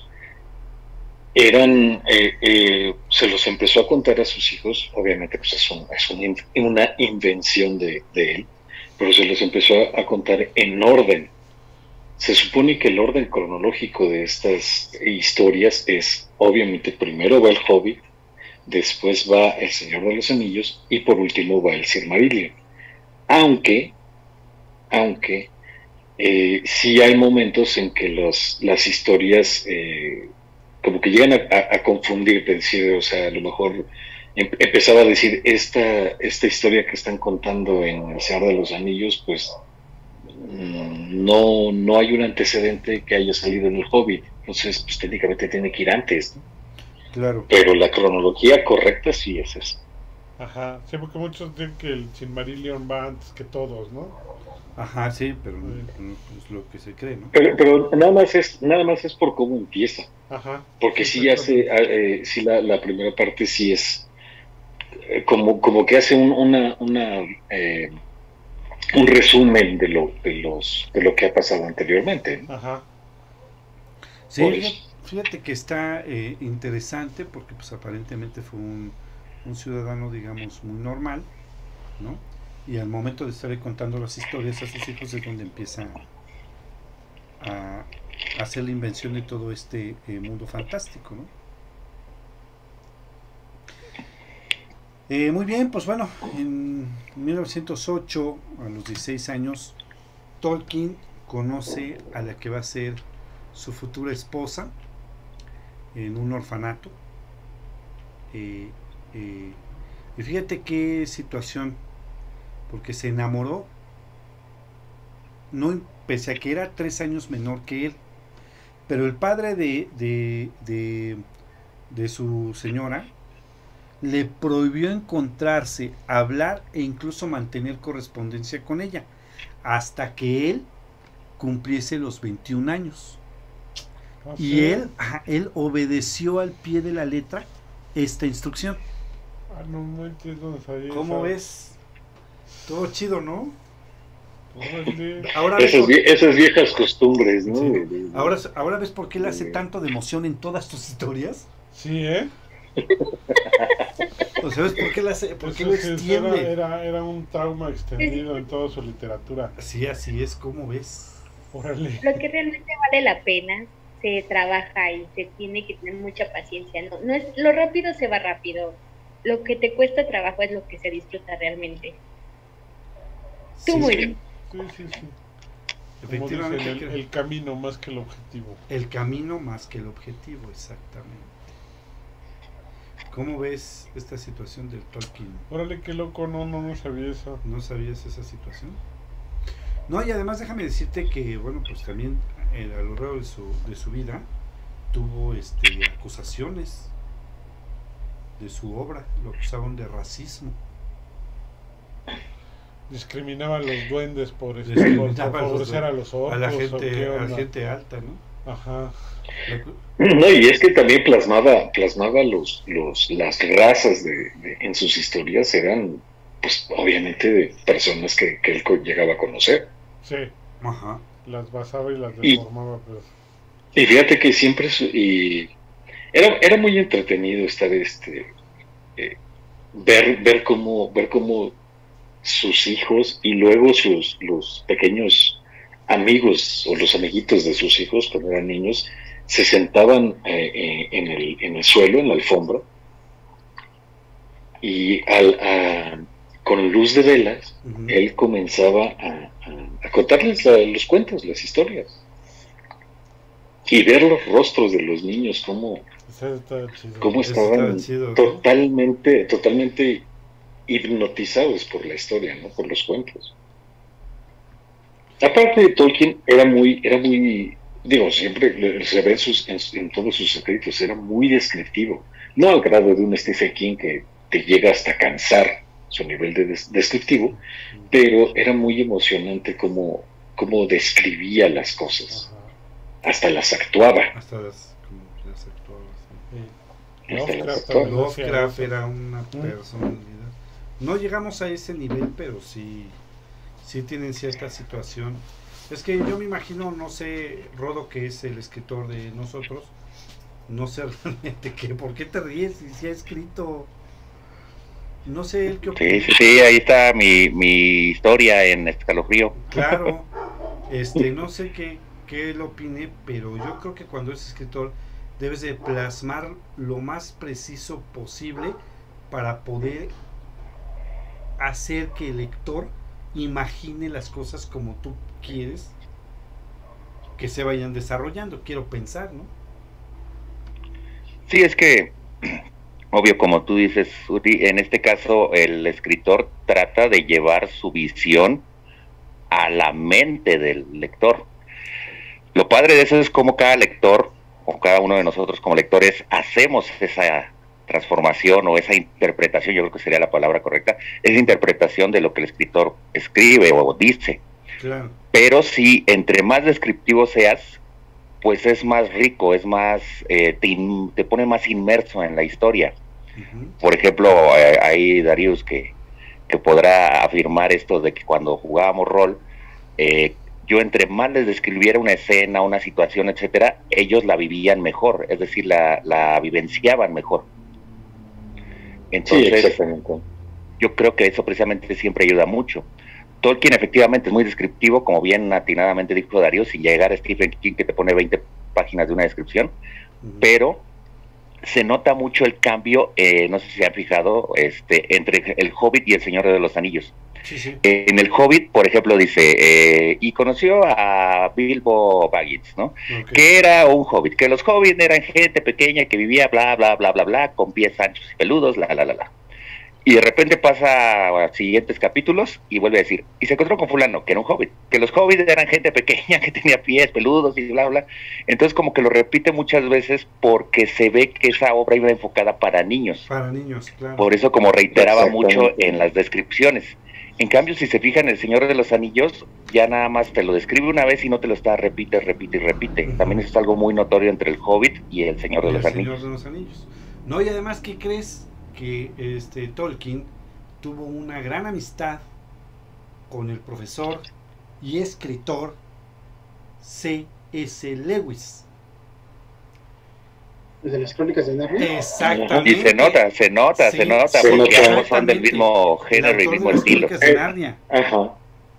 eran eh, eh, se los empezó a contar a sus hijos, obviamente pues es, un, es un, una invención de, de él, pero se los empezó a, a contar en orden. Se supone que el orden cronológico de estas historias es, obviamente, primero va el Hobbit, después va el Señor de los Anillos y por último va el Silmarillion. Aunque, aunque, eh, sí hay momentos en que los, las historias eh, como que llegan a, a, a confundir, de decir, o sea, a lo mejor em, empezaba a decir, esta, esta historia que están contando en el Señor de los Anillos, pues no, no hay un antecedente que haya salido en el Hobbit, entonces pues técnicamente tiene que ir antes, ¿no? Claro. Pero la cronología correcta sí es esa. Ajá, sí, porque muchos dicen que el Silmarillion va antes que todos, ¿no? Ajá, sí, pero no, no es lo que se cree, ¿no? Pero, pero nada más es nada más es por cómo empieza. Ajá. Porque sí, sí hace, eh, sí la, la primera parte sí es eh, como como que hace un, una una eh, un resumen de lo de los de lo que ha pasado anteriormente. Ajá. Sí, fíjate, fíjate que está eh, interesante porque pues aparentemente fue un, un ciudadano, digamos, muy normal, ¿no? Y al momento de estarle contando las historias a sus hijos es donde empieza a, a hacer la invención de todo este eh, mundo fantástico, ¿no? Eh, muy bien, pues bueno, en mil novecientos ocho, a los dieciséis años, Tolkien conoce a la que va a ser su futura esposa en un orfanato. Eh, eh, y fíjate qué situación, porque se enamoró, no, pese a que era tres años menor que él, pero el padre de, de, de, de su señora le prohibió encontrarse, hablar e incluso mantener correspondencia con ella hasta que él cumpliese los veintiún años. ¿Ah, y sí? él, ajá, él obedeció al pie de la letra esta instrucción. Ah, no, no entiendo. ¿Cómo ves? Todo chido, ¿no? Ahora esas, por... esas viejas costumbres, ¿no? Sí. Ahora, ahora ves por qué él hace tanto de emoción en todas tus historias. Sí, ¿eh? ¿O sabes por qué, la hace, por qué lo extiende? Era, era, era un trauma extendido en toda su literatura. Sí, así es, ¿cómo ves? Órale. Lo que realmente vale la pena se trabaja y se tiene que tener mucha paciencia. No, no es lo rápido se va rápido. Lo que te cuesta trabajo es lo que se disfruta realmente. Tú sí, muy sí. bien. Sí, sí, sí. Efectivamente. El, el camino más que el objetivo. El camino más que el objetivo, exactamente. ¿Cómo ves esta situación del Tolkien? Órale, qué loco, no, no, no sabía eso. ¿No sabías esa situación? No, y además déjame decirte que, bueno, pues también eh, a lo largo de su, de su vida tuvo este, acusaciones de su obra, lo acusaban de racismo. Discriminaba a los duendes por, este, por favorecer a los orcos. A la gente, a la gente alta, ¿no? Ajá. No, y es que también plasmaba, plasmaba los, los, las razas de, de, en sus historias eran, pues, obviamente de personas que, que él llegaba a conocer. Sí. Ajá. Las basaba y las deformaba, y, pues. Y fíjate que siempre, y era, era muy entretenido estar, este, eh, ver, ver cómo, ver cómo sus hijos y luego sus, los pequeños amigos o los amiguitos de sus hijos cuando eran niños, se sentaban eh, eh, en, el, en el suelo, en la alfombra, y al, a, con luz de velas, uh-huh. él comenzaba a, a, a contarles la, los cuentos, las historias, y ver los rostros de los niños, cómo, cómo estaban chido, totalmente, ¿no? totalmente hipnotizados por la historia, ¿no? Por los cuentos. Aparte de Tolkien, era muy, era muy, digo, siempre se ve en, sus, en, en todos sus escritos, era muy descriptivo, no al grado de un Stephen King que te llega hasta cansar su nivel de des, descriptivo, pero era muy emocionante cómo, cómo describía las cosas, hasta las actuaba. Hasta las, como las actuaba. Sí. Lovecraft, Lovecraft, Lovecraft era una personalidad. No llegamos a ese nivel, pero sí, sí tienen cierta situación. Es que yo me imagino, no sé, Rodo, que es el escritor de nosotros, no sé realmente qué, ¿por qué te ríes? Si se ha escrito, no sé él qué opina. Sí, sí, sí, ahí está mi, mi historia en Escalofrío. Claro, este, no sé qué, qué él opine, pero yo creo que cuando eres escritor debes de plasmar lo más preciso posible para poder hacer que el lector imagine las cosas como tú quieres que se vayan desarrollando, quiero pensar, ¿no? Sí, es que, obvio, como tú dices, Uri, en este caso el escritor trata de llevar su visión a la mente del lector. Lo padre de eso es como cada lector, o cada uno de nosotros como lectores, hacemos esa transformación o esa interpretación, yo creo que sería la palabra correcta, esa interpretación de lo que el escritor escribe o dice. Claro. Pero si entre más descriptivo seas, pues es más rico, es más, eh, te, in, te pone más inmerso en la historia. Uh-huh. Por ejemplo, eh, hay Darius que, que podrá afirmar esto de que cuando jugábamos rol, eh, yo entre más les describiera una escena, una situación, etcétera, ellos la vivían mejor, es decir, la, la vivenciaban mejor. Entonces, sí, yo creo que eso precisamente siempre ayuda mucho. Tolkien efectivamente es muy descriptivo, como bien atinadamente dijo Darío, sin llegar a Stephen King que te pone veinte páginas de una descripción, uh-huh. pero se nota mucho el cambio, eh, no sé si se han fijado, este, entre el Hobbit y el Señor de los Anillos. Sí, sí. Eh, en el Hobbit, por ejemplo, dice, eh, y conoció a Bilbo Baggins, ¿no? Okay. Que era un Hobbit, que los Hobbits eran gente pequeña que vivía bla, bla, bla, bla, bla, con pies anchos y peludos, la, la, la, la. Y de repente pasa a siguientes capítulos y vuelve a decir, y se encontró con fulano, que era un Hobbit, que los Hobbits eran gente pequeña que tenía pies peludos y bla, bla. Entonces como que lo repite muchas veces porque se ve que esa obra iba enfocada para niños. Para niños, claro. Por eso como reiteraba mucho en las descripciones. En cambio, si se fijan, El Señor de los Anillos ya nada más te lo describe una vez y no te lo está repite, repite y repite. Uh-huh. También eso es algo muy notorio entre el Hobbit y El Señor de el los Señor Anillos. de los Anillos. No, y además, ¿qué crees? Que este Tolkien tuvo una gran amistad con el profesor y escritor C S Lewis. ¿De las Crónicas de Narnia? Exactamente. Y se nota, se nota, sí, se nota, se porque nota. Ambos son del mismo género y mismo estilo. De Narnia. Eh, ajá.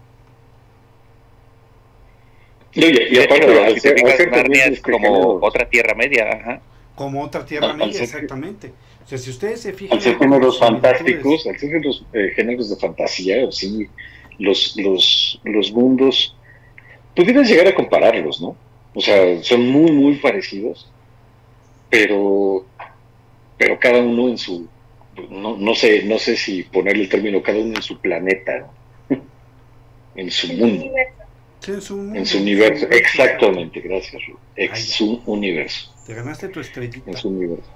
Y, y, y aparte, hecho, si te fijas, Narnia es como género. Otra Tierra Media, ajá. Como otra Tierra Media, ser, exactamente. O sea, si ustedes se fijan... Al ser géneros fantásticos, al ser los eh, géneros de fantasía, o sí, los, los, los mundos, pudieras llegar a compararlos, ¿no? O sea, son muy, muy parecidos, pero pero cada uno en su, no, no sé, no sé si ponerle el término, cada uno en su planeta, en su mundo, sí, en su mundo, en su universo, exactamente, gracias, Ru. En Ay, su universo, te ganaste tu estrellita. en su universo.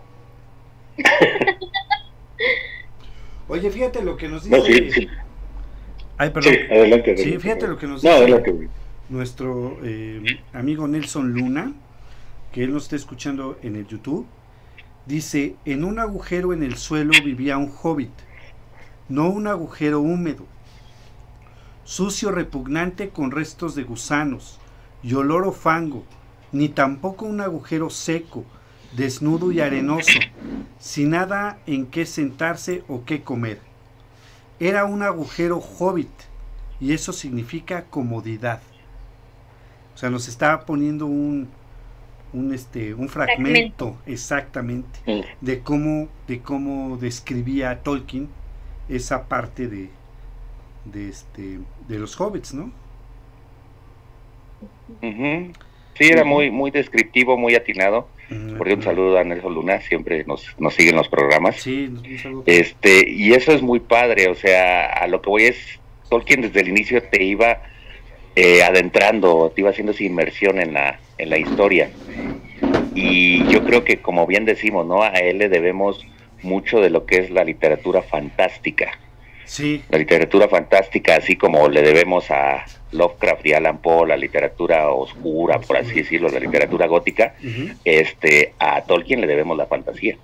Oye, fíjate lo que nos dice. No, sí, sí. Ay, perdón. Sí, adelante, adelante. Sí, fíjate lo que nos No, dice adelante, güey. nuestro eh, amigo Nelson Luna, que él nos está escuchando en el YouTube. Dice, en un agujero en el suelo vivía un hobbit, no un agujero húmedo, sucio, repugnante, con restos de gusanos y olor a fango, ni tampoco un agujero seco, desnudo y arenoso, sin nada en qué sentarse o qué comer. Era un agujero hobbit, y eso significa comodidad. O sea, nos está poniendo un un este un fragmento, fragmento. exactamente Mm. de cómo de cómo describía Tolkien esa parte de de este de los hobbits, ¿no? Uh-huh. Sí, era muy muy descriptivo, muy atinado. Mm, Por un mm. saludo a Nelson Luna, siempre nos, nos siguen los programas. Sí, un saludo. Este, y eso es muy padre, o sea, a lo que voy es, Tolkien desde el inicio te iba eh, adentrando, te iba haciendo esa inmersión en la, en la historia. Y yo creo que, como bien decimos, ¿no? A él le debemos mucho de lo que es la literatura fantástica. Sí. La literatura fantástica, así como le debemos a Lovecraft y Alan Poe la literatura oscura, por así decirlo, la literatura gótica, Uh-huh. este, a Tolkien le debemos la fantasía.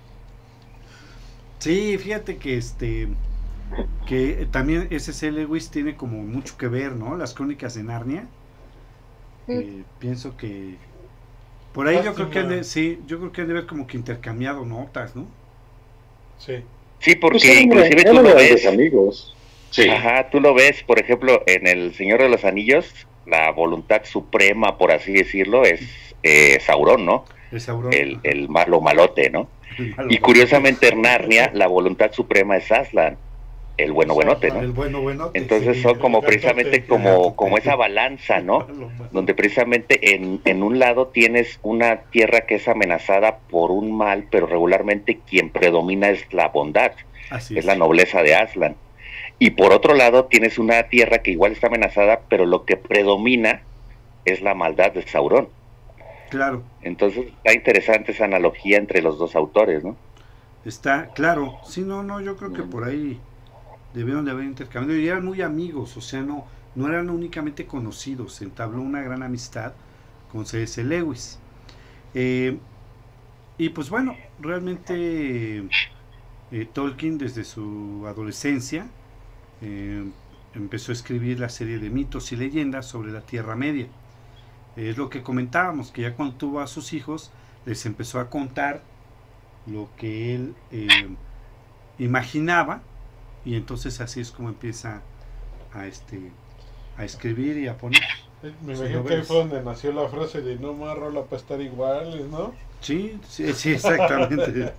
Sí, fíjate que este que también ese C. Lewis tiene como mucho que ver, ¿no? Las crónicas de Narnia. Mm. Eh, pienso que por ahí yo creo que han de, sí, yo creo que han de haber como que intercambiado notas, ¿no? Sí. Sí, porque Pues eran- inclusive tú eran lo grandes ves, amigos. Sí. ajá, tú lo ves, por ejemplo, en El Señor de los Anillos, la voluntad suprema, por así decirlo, es eh, Sauron, ¿no? El Sauron. El, el malo malote, ¿no? El malo. Y curiosamente en Narnia, la voluntad suprema es Aslan, el bueno buenote, ¿no? El bueno buenote. Entonces sí. son como el gatote, precisamente el como, gatote. como esa balanza, ¿no? Lo malo. Donde precisamente en, en un lado tienes una tierra que es amenazada por un mal, pero regularmente quien predomina es la bondad, Así es es. la nobleza de Aslan. Y por otro lado tienes una tierra que igual está amenazada, pero lo que predomina es la maldad de Sauron. Claro, Entonces está interesante esa analogía entre los dos autores, ¿no? está claro. Sí, no, no, yo creo que por ahí debieron de haber intercambiado y eran muy amigos, o sea, no no eran únicamente conocidos, se entabló una gran amistad con C S. Lewis. Eh, y pues bueno, realmente eh, Tolkien desde su adolescencia eh, empezó a escribir la serie de mitos y leyendas sobre la Tierra Media. Es lo que comentábamos, que ya cuando tuvo a sus hijos, les empezó a contar lo que él eh, imaginaba, y entonces así es como empieza a este a escribir y a poner. Me Sí, imagino lo que ahí ves. fue donde nació la frase de no más rola para estar iguales, ¿no? Sí, sí, sí, exactamente. Dije,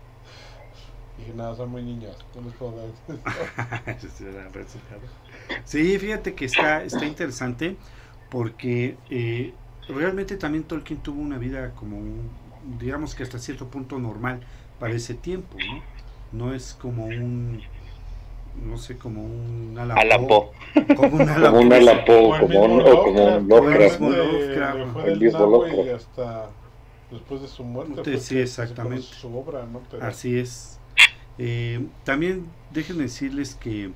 nada, son muy niños, no les puedo dar. Ese era el resultado. Sí, fíjate que está, está interesante porque eh, realmente también Tolkien tuvo una vida como, un, digamos que hasta cierto punto normal para ese tiempo, ¿no? No es como un, no sé, como un Alan Poe. como un Alan Como un Poe, Alan Poe, O el como un, mismo o como un Lovecraft, Lovecraft, mismo ¿no? le- Lovecraft, le fue el del mismo Nahue Lovecraft. y hasta después de su muerte. Sí, fue sí, que exactamente. se conoce su obra, ¿no? Pero- Así es. Eh, también déjenme decirles que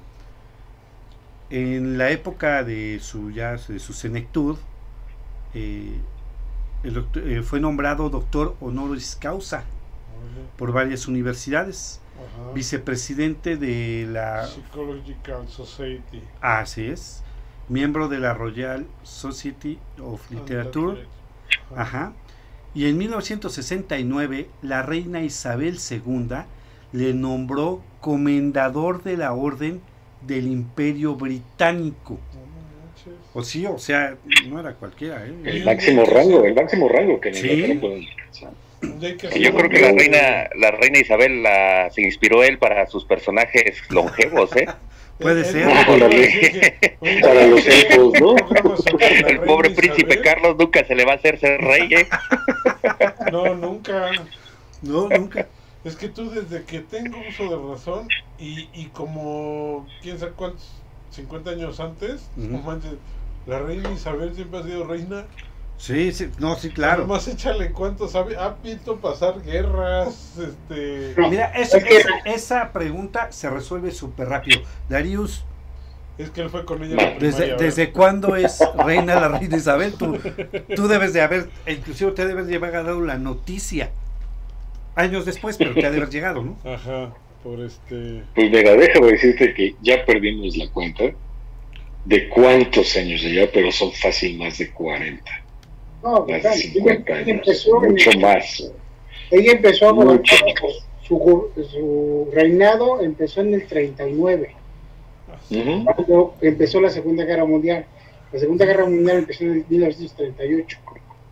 en la época de su ya de su senectud, eh, el doctor- eh, fue nombrado doctor honoris causa por varias universidades, Ajá. vicepresidente de la, Psychological Society. así es, miembro de la Royal Society of Literature, Ajá. ajá, y en mil novecientos sesenta y nueve la reina Isabel segunda le nombró comendador de la Orden del Imperio Británico. No manches. O sí, o sea, no era cualquiera, ¿eh? El máximo rango, el máximo rango que en Sí. Inglaterra pueden alcanzar. Ya hay que Y hacer yo un creo que la video. reina, la reina Isabel la, se inspiró él para sus personajes longevos, ¿eh? Puede El- ser. el- Órale. que- oye, Para los que- elfos, ¿no? un programa sobre la El reina pobre Isabel. príncipe Carlos nunca se le va a hacer ser rey, ¿eh? No, nunca. No, nunca. Es que tú desde que tengo uso de razón y, y como quién sabe cuántos, cincuenta años antes, uh-huh. no manches, la reina Isabel siempre ha sido reina. Sí, sí, no, sí, claro. Además, échale cuánto sabe, ha visto pasar guerras, este... Mira, eso, es, esa pregunta se resuelve súper rápido. Darius... Es que él fue con ella la ¿Desde, primaria, ¿desde cuándo es reina la reina Isabel? Tú, tú debes de haber, inclusive te debes de haber ganado la noticia. Años después, pero te ha de haber llegado, ¿no? Ajá, por este... Pues mira, déjame decirte que ya perdimos la cuenta de cuántos años de ya, pero son fácil más de cuarenta. No, más de cincuenta ella, años, empezó, mucho más. Ella empezó a gobernar, mucho. su, su reinado empezó en el treinta y nueve, uh-huh. cuando empezó la Segunda Guerra Mundial. La Segunda Guerra Mundial empezó en el mil novecientos treinta y ocho.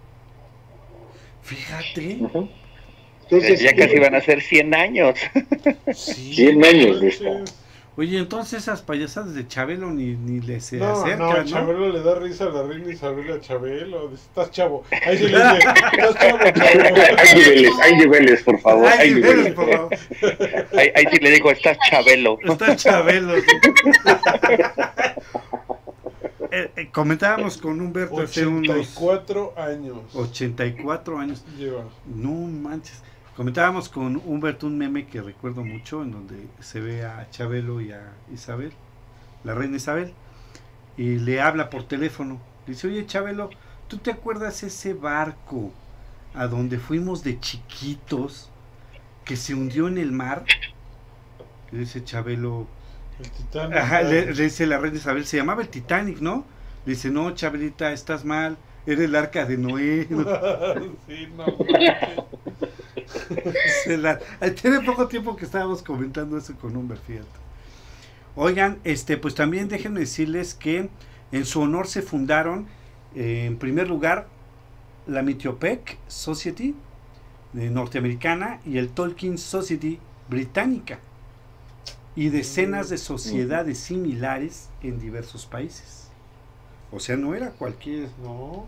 Fíjate. Uh-huh. Entonces, ya casi van a ser cien años. Sí, cien años de esto. Oye, entonces esas payasadas de Chabelo ni, ni le se no, acercan, no, ¿no? Chabelo le da risa a la reina Isabel a Chabelo. Dice, estás chavo. Ahí se le dice, estás chavo, Chabelo. Hay niveles, hay niveles, por favor. Hay, hay niveles, niveles, por favor. Ahí, ahí sí le digo, estás Chabelo. Estás Chabelo. Sí. eh, eh, comentábamos con Humberto hace unos... ochenta y cuatro años. ochenta y cuatro años. Lleva. No manches. Comentábamos con Humberto un meme que recuerdo mucho, en donde se ve a Chabelo y a Isabel, la reina Isabel, y le habla por teléfono. Dice, oye Chabelo, ¿tú te acuerdas ese barco a donde fuimos de chiquitos que se hundió en el mar? Le dice Chabelo, el Titanic. Ajá, le, le dice la reina Isabel, se llamaba el Titanic, ¿no? Le dice, no, Chabelita, estás mal, era el arca de Noé. Sí, no. Se la, tiene poco tiempo que estábamos comentando eso con Humberto, fíjate. Oigan, este, pues también déjenme decirles que en su honor se fundaron, eh, en primer lugar, la Mitopec Society eh, norteamericana y el Tolkien Society británica, y decenas de sociedades similares en diversos países. O sea, no era cualquier, no.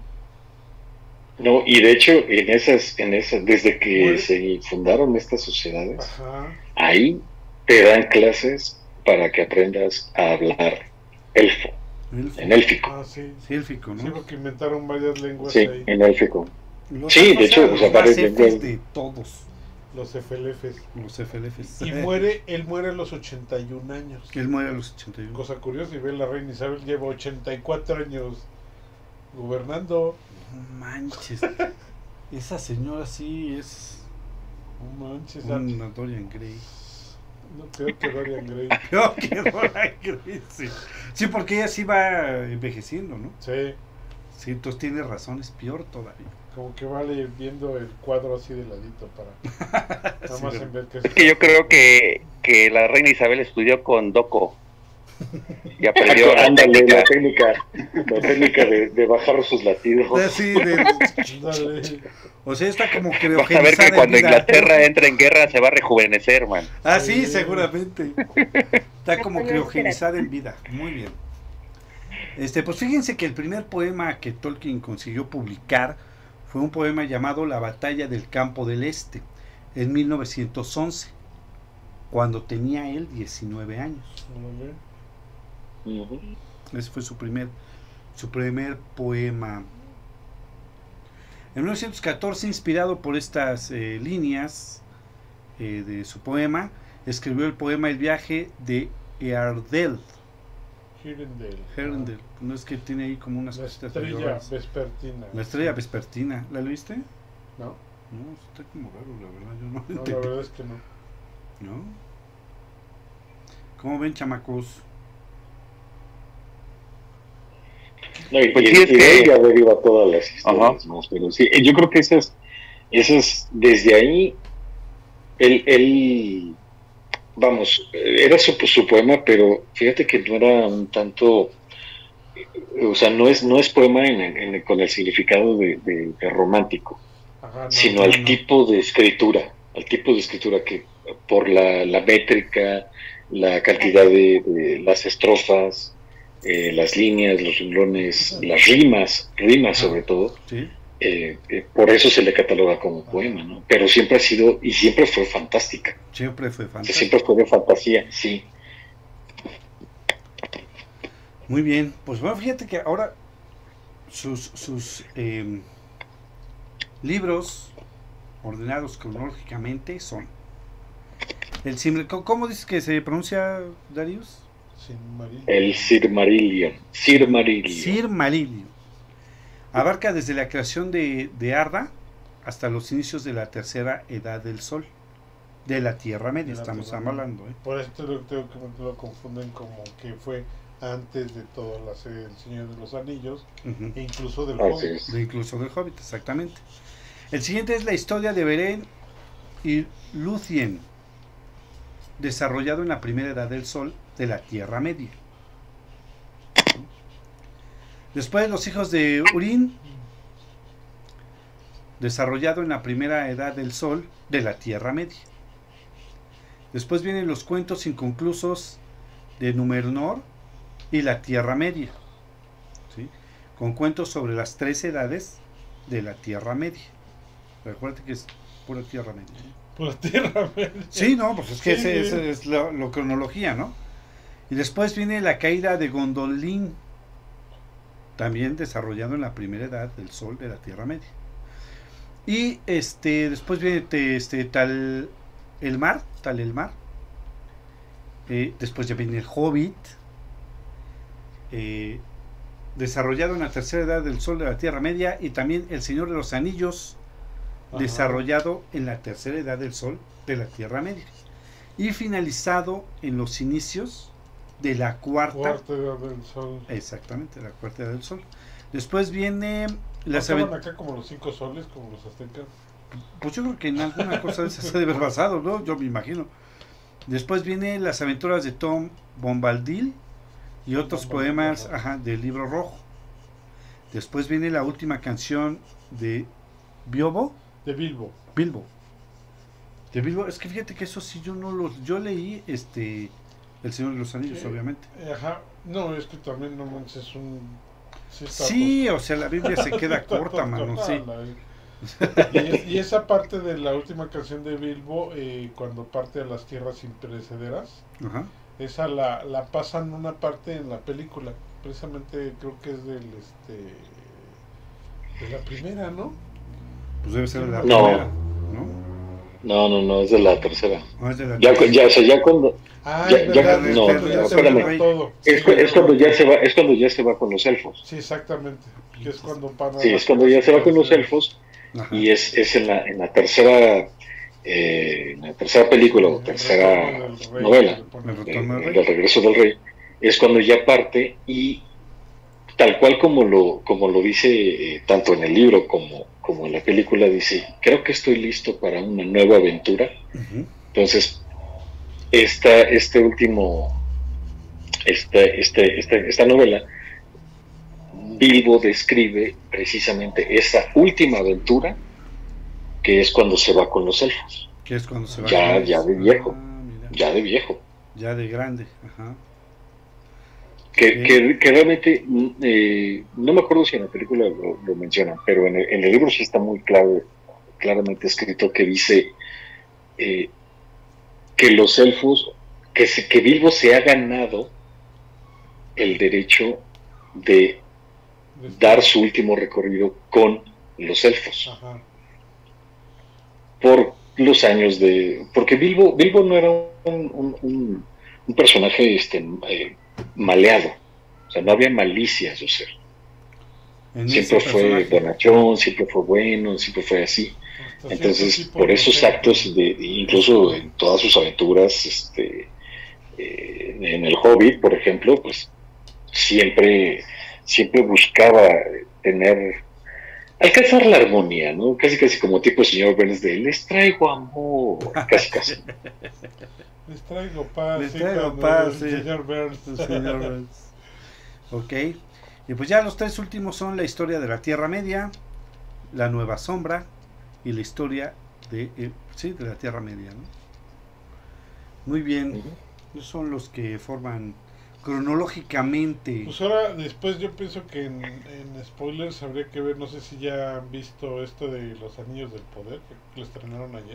No, y de hecho, en esas, en esas, desde que bueno. se fundaron estas sociedades, Ajá. ahí te dan clases para que aprendas a hablar elfo, elfo. en élfico. Ah, sí. Sí, élfico, ¿no? Sí, porque inventaron varias lenguas sí, ahí. en élfico. Los sí, de hecho, o sea, varias lenguas. de todos. Los F L Fs. Los F L Fs. Y muere, él muere a los ochenta y un años. Él muere a los ochenta y uno. Cosa curiosa, y ve la reina Isabel lleva ochenta y cuatro años gobernando. No manches. Esa señora sí es no manches, una Dorian Gray. No, peor que Dorian Gray. Peor que Dorian Gray, sí. Sí, porque ella sí va envejeciendo, ¿no? Sí. Sí, entonces tiene razón, es peor todavía. Como que vale viendo el cuadro así de ladito para nada sí, más pero... en ver que es que yo creo que, que la reina Isabel estudió con Doco y aprendió la Ándale, técnica, la técnica, la técnica de, de bajar sus latidos. Sí, de... O sea, está como criogenizada. Vas a ver que cuando Inglaterra entre en guerra se va a rejuvenecer, man. Ah, sí, seguramente. Está como criogenizada en vida. Muy bien. Este, pues fíjense que el primer poema que Tolkien consiguió publicar fue un poema llamado La batalla del campo del Este, en mil novecientos once, cuando tenía él diecinueve años. Uh-huh. Ese fue su primer, su primer poema. En mil novecientos catorce, inspirado por estas eh, líneas eh, de su poema, escribió el poema El viaje de Eardel. Herendel. Herendel. No es que tiene ahí como unas La cositas. estrella vespertina. La estrella vespertina. ¿La leíste? No. No, está como raro, la verdad. Yo no, no la verdad es que no. ¿No? ¿Cómo ven, chamacos? No, y, pues y, sí, es y de que... ella deriva todas las historias, ¿no? Pero sí, yo creo que esas, esas desde ahí, él, él vamos, era su, su poema, pero fíjate que no era un tanto, o sea, no es, no es poema en, en, con el significado de, de, de romántico, Ajá, no, sino no, al no. tipo de escritura, al tipo de escritura que por la, la métrica, la cantidad de, de las estrofas, Eh, las líneas, los renglones, las rimas, rimas sobre todo, ¿sí? eh, eh, por eso se le cataloga como poema, ¿no? Pero siempre ha sido, y siempre fue fantástica. Siempre fue fantástica. Siempre fue de fantasía, sí. Muy bien, pues bueno, fíjate que ahora sus, sus eh, libros ordenados cronológicamente son el Silmarillion. ¿Cómo dices que se pronuncia, Darius? Silmarillion. El Silmarillion. Silmarillion. Silmarillion. Abarca desde la creación de, de Arda hasta los inicios de la tercera edad del Sol, de la Tierra Media, De la estamos Tierra hablando. ¿eh? Por esto lo, creo que lo confunden como que fue antes de toda la serie del Señor de los Anillos, Uh-huh. e incluso del Así Hobbit. es. De incluso del Hobbit, exactamente. El siguiente es la historia de Beren y Lúthien, desarrollado en la primera edad del Sol de la Tierra Media. Después los hijos de Urín, desarrollado en la primera edad del Sol de la Tierra Media. Después vienen los cuentos inconclusos de Númenor y la Tierra Media, ¿sí? Con cuentos sobre las tres edades de la Tierra Media. Recuerda que es pura Tierra Media. Por Tierra Media. Sí, no, pues es que Sí, ese, sí. ese es la, la cronología, ¿no? Y después viene la caída de Gondolin, también desarrollado en la primera edad del Sol de la Tierra Media. Y este después viene te- este tal el mar, tal el mar. Eh, después ya viene el Hobbit, eh, desarrollado en la tercera edad del Sol de la Tierra Media, y también el Señor de los Anillos, Ajá. desarrollado en la tercera edad del Sol de la Tierra Media, y finalizado en los inicios de la cuarta, Cuarta edad del Sol. exactamente, la cuarta edad del Sol. Después viene las Estaban aven- acá como los cinco soles, como los aztecas. pues yo creo que en alguna cosa de esas se debe haber basado, ¿no? Yo me imagino. Después viene las aventuras de Tom Bombadil y otros Bombadil, poemas, ajá. ajá, del Libro Rojo. Después viene la última canción de Bilbo, De Bilbo. Bilbo. De Bilbo, es que fíjate que eso sí yo no los, yo leí este El Señor de los Anillos, Sí. obviamente. Eh, Ajá. No, es que también no manches, es un. Sí, está Sí, o sea, la Biblia se queda corta, mano, sí. Y, es- y esa parte de la última canción de Bilbo, eh, cuando parte a las tierras imperecederas, Ajá. esa la, la pasan una parte en la película. Precisamente creo que es del este de la primera, ¿no? Pues debe ser de la No. primera, ¿no? No, no, no, es de la tercera. No, es de la Ya, ya, o sea, ya cuando, Ah, Ya- es ya- verdad, no, cuando ya no, se espérame. va todo. es, cu- es cuando ya se va, es cuando ya se va con los elfos. Sí, exactamente. Que es cuando van a Sí, las es cuando ya se va con los tierras elfos Ajá. y es, es en la, en la tercera, eh, en la tercera película o El tercera retorno del rey, novela, le ponen. El eh, retorno del rey. del regreso del rey, es cuando ya parte y tal cual como lo, como lo dice eh, tanto en el libro como, como en la película, dice, creo que estoy listo para una nueva aventura. Ujú. Entonces, esta, este último, esta, este, esta, esta novela, Bilbo describe precisamente esa última aventura, que es cuando se va con los elfos, Que es cuando se va Ya- con- ya de viejo. Ah, mira. ya de viejo. Ya de grande, ajá. Que, Sí. que, que realmente, mm, eh, no me acuerdo si en la película lo, lo mencionan, pero en el, en el libro sí está muy claro, claramente escrito que dice eh, que los elfos, que, se, que Bilbo se ha ganado el derecho de dar su último recorrido con los elfos Ajá. por los años de, porque Bilbo Bilbo no era un, un, un, un personaje este eh, maleado, o sea, no había malicia a su ser, En siempre ese fue personaje. bonachón, siempre fue bueno, siempre fue así. Hasta Entonces, cierto tipo por de esos gente. actos, de, incluso en todas sus aventuras, este, eh, en el Hobbit, por ejemplo, pues siempre, siempre buscaba tener, alcanzar la armonía, ¿no? Casi, casi como tipo señor Burns de les traigo amor, casi, casi. Les traigo paz. Les sí, traigo cuando paz, el sí. Señor Burns. El señor Burns. Ok. Y pues ya los tres últimos son la historia de la Tierra Media, la Nueva Sombra y la historia de, eh, sí, de la Tierra Media, ¿no? Muy bien. Esos son los que forman cronológicamente. Pues ahora, después yo pienso que en, en spoilers habría que ver, no sé si ya han visto esto de los Anillos del Poder, que lo estrenaron ayer.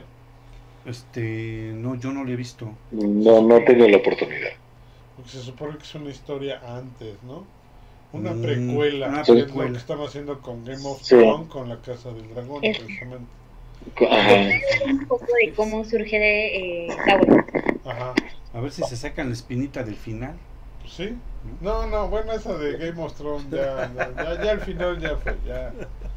Este, no, yo no lo he visto. No, no tengo la oportunidad. Porque se supone que es una historia antes, ¿no? Una Mm, precuela, una que es lo precuela. que están haciendo con Game of Sí. Thrones, con la Casa del Dragón, Es- precisamente. Ajá. Un poco de cómo surge de, eh, la web. Ajá, A ver si se sacan la espinita del final. pues sí. No, no, bueno, esa de Game of Thrones ya, ya, ya, ya al final ya fue, ya.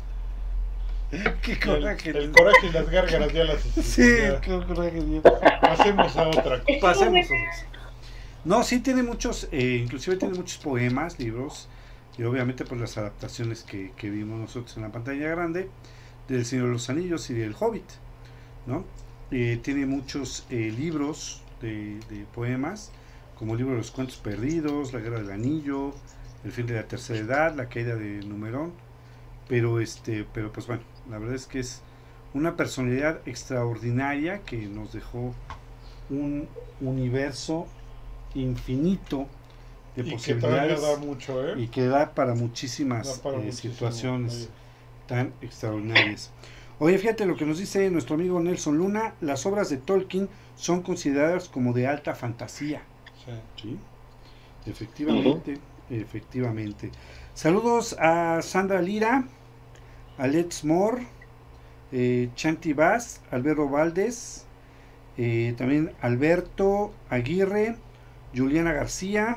Qué El, coraje. el coraje y las gárgaras ya las hicimos. Sí, ya. qué coraje. Dios. Pasemos a otra cosa. Pasemos. No, sí tiene muchos, eh, inclusive tiene muchos poemas, libros, y obviamente pues las adaptaciones que, que vimos nosotros en la pantalla grande del Señor de los Anillos y del Hobbit, ¿no? Eh, tiene muchos eh, libros de, de poemas, como el libro de los cuentos perdidos, La Guerra del Anillo, El fin de la tercera edad, La caída de Númenor, pero este, pero pues bueno, la verdad es que es una personalidad extraordinaria que nos dejó un universo infinito de Y que posibilidades todavía da mucho, ¿eh? y que da para muchísimas Da para eh, muchísimo, situaciones sí. tan extraordinarias. Oye, fíjate lo que nos dice nuestro amigo Nelson Luna: las obras de Tolkien son consideradas como de alta fantasía. Sí. Sí, efectivamente, efectivamente. Saludos a Sandra Lira, a Let's More, eh, Chanti Vaz, Alberto Valdés, eh, también Alberto Aguirre, Juliana García,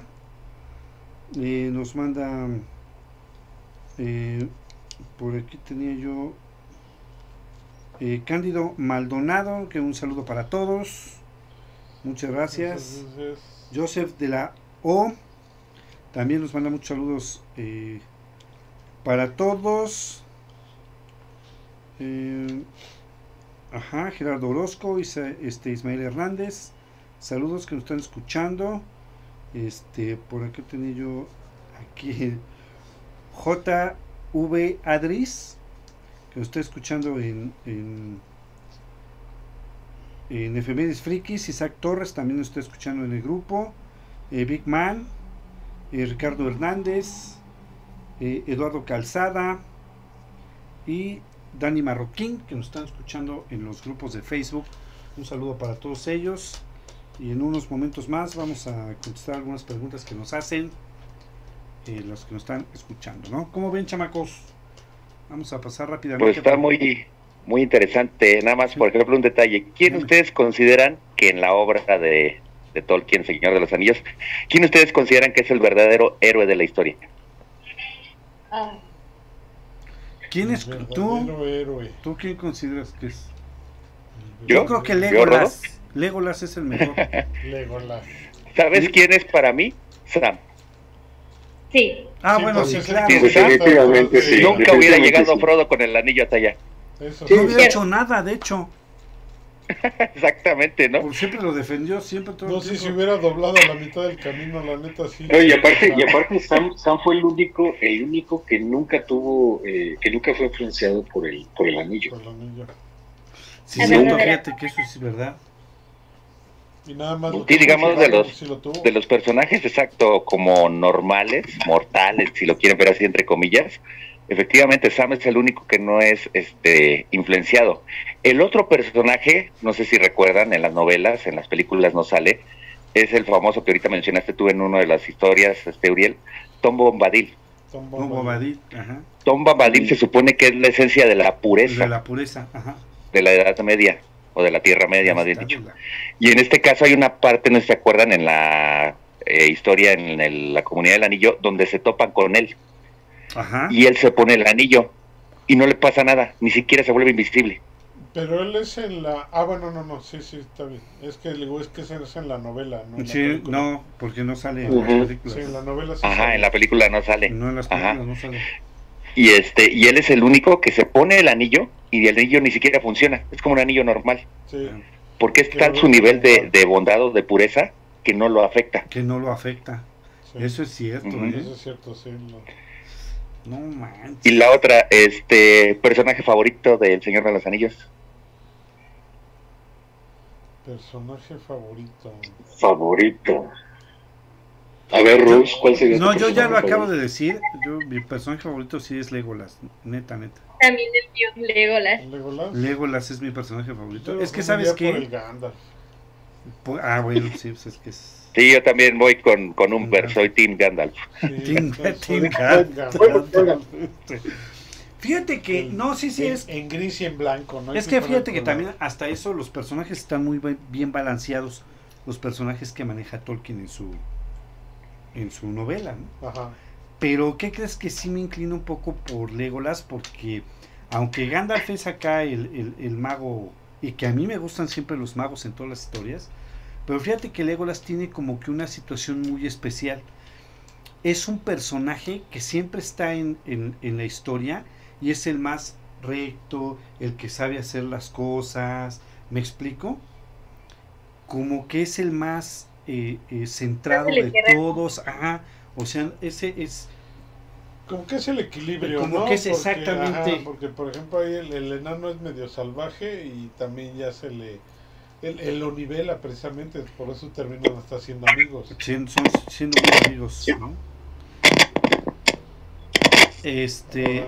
eh, nos manda, eh, por aquí tenía yo, eh, Cándido Maldonado, que un saludo para todos, muchas gracias. Entonces, Joseph de la O también nos manda muchos saludos eh, para todos. Eh, ajá, Gerardo Orozco, Isa, este, Ismael Hernández, saludos que nos están escuchando. Este, por aquí tenía yo aquí J V Adris, que nos está escuchando en en, en Efemérides Frikis. Isaac Torres también nos está escuchando en el grupo. eh, Big Man, eh, Ricardo Hernández, eh, Eduardo Calzada y Dani Marroquín, que nos están escuchando en los grupos de Facebook. Un saludo para todos ellos. Y en unos momentos más vamos a contestar algunas preguntas que nos hacen eh, los que nos están escuchando, ¿no? ¿Cómo ven, chamacos? Vamos a pasar rápidamente. Pues está muy muy interesante. Nada más, Sí. por ejemplo, un detalle. ¿Quién Dime. ustedes consideran que en la obra de, de Tolkien, Señor de los Anillos, quién ustedes consideran que es el verdadero héroe de la historia? Ah, ¿Quién es el tú? verdadero héroe. ¿Tú quién consideras que es? Yo, Yo creo que ¿Yo, Legolas. Legolas es el mejor. Legolas. ¿Sabes Sí. quién es para mí? Sam. sí, Ah, Sí, bueno, pues sí, es el claro. que Sí, está definitivamente atrás de- sí. Nunca hubiera definitivamente llegado sí. Frodo con el anillo hasta allá. Eso No sí. hubiera hecho nada, de hecho. Exactamente, ¿no? Por siempre lo defendió, siempre todo No el sé si tiempo. hubiera doblado a la mitad del camino, la neta sí. No, y aparte, y aparte Sam, Sam fue el único, el único que nunca tuvo, eh, que nunca fue influenciado por el, por el anillo. Con el anillo. Sí, La cierto, verdadera. fíjate que eso es verdad. Y nada más. lo Sí, tuvo, digamos, de Aragorn los- sí lo tuvo. De los personajes, exacto, como normales, mortales, si lo quieren ver así entre comillas, efectivamente Sam es el único que no es este influenciado. El otro personaje, no sé si recuerdan, en las novelas, en las películas no sale, es el famoso que ahorita mencionaste tú en una de las historias, este Uriel, Tom Bombadil. Tom No, Bombadil. Bobadil, ajá. Tom Bombadil se supone que es la esencia de la pureza De la pureza, ajá. de la Edad Media, o de la Tierra Media, más bien Está dicho. de la- Y en este caso hay una parte, no sé si se acuerdan, en la eh, historia, en el- la Comunidad del Anillo, donde se topan con él. Ajá. Y él se pone el anillo y no le pasa nada, ni siquiera se vuelve invisible. Pero él es en la. Ah, bueno, no, no, sí, sí, está bien. Es que digo, es que ese es en la novela, ¿no? En la Sí, película. no, porque no sale en Ujú. las películas. Sí, en la novela sí. Ajá, sale. en la película no sale. No en las Ajá. películas no sale. Y este, y él es el único que se pone el anillo y el anillo ni siquiera funciona. Es como un anillo normal. Sí. Porque es Que tal lo su ve nivel de, normal. de bondad o de pureza que no lo afecta. Que no lo afecta. Sí. Eso es cierto, Ujú. ¿eh? Eso es cierto, sí. no. No manches. Y la otra, este, personaje favorito del Señor de los Anillos. Personaje favorito. Favorito. A ver, Rose, ¿cuál sería No, tu yo ya lo personaje acabo favorito? de decir. Yo, mi personaje favorito sí es Legolas, neta, neta. También el mío, Legolas. Legolas. Legolas es mi personaje favorito. Yo Es que, me ¿sabes iría por qué? el Gandalf. Pu- Ah, bueno, sí, pues es que es... Sí, yo también voy con, con Umber, soy Team Gandalf. Sí, Team- entonces, Team Gandalf. Gandalf. Fíjate que, El- no, sí, sí, en, es... en gris y en blanco, ¿no? Es Hay que poner fíjate que color. también hasta eso los personajes están muy bien- bien balanceados. Los personajes que maneja Tolkien en su en su novela, ¿no? Ajá. Pero ¿qué crees? Que sí me inclino un poco por Legolas, porque aunque Gandalf es acá el, el, el mago, y que a mí me gustan siempre los magos en todas las historias, pero fíjate que Legolas tiene como que una situación muy especial. Es un personaje que siempre está en, en, en la historia y es el más recto, el que sabe hacer las cosas, ¿me explico? Como que es el más eh, eh, centrado Es el de que- todos, ajá, o sea, ese es... Como que es el equilibrio, Como ¿no? que es Porque, exactamente- ajá, porque, por ejemplo, ahí el, el enano es medio salvaje y también ya se le... Él, él lo nivela precisamente, por eso terminan hasta siendo amigos. Siendo, son siendo muy amigos, ¿no? Este,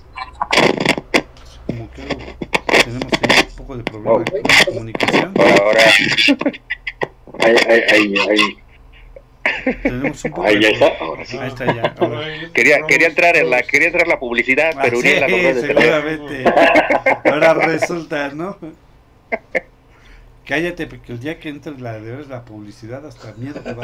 como que tenemos ahí un poco de problema Oh. con la comunicación. Ahora, Ahí, ahí, ahí, ahí, Tenemos un poco ahí de ya pro- está, ahora sí. Ahí está ya. Por ahora. ahí, quería, Rose- quería entrar en la, Rose- quería entrar la publicidad, Ah, pero sí, Uriel la logró detener. seguramente. Ahora resulta, ¿no? Cállate, porque el día que entre la de la publicidad, hasta miedo te va a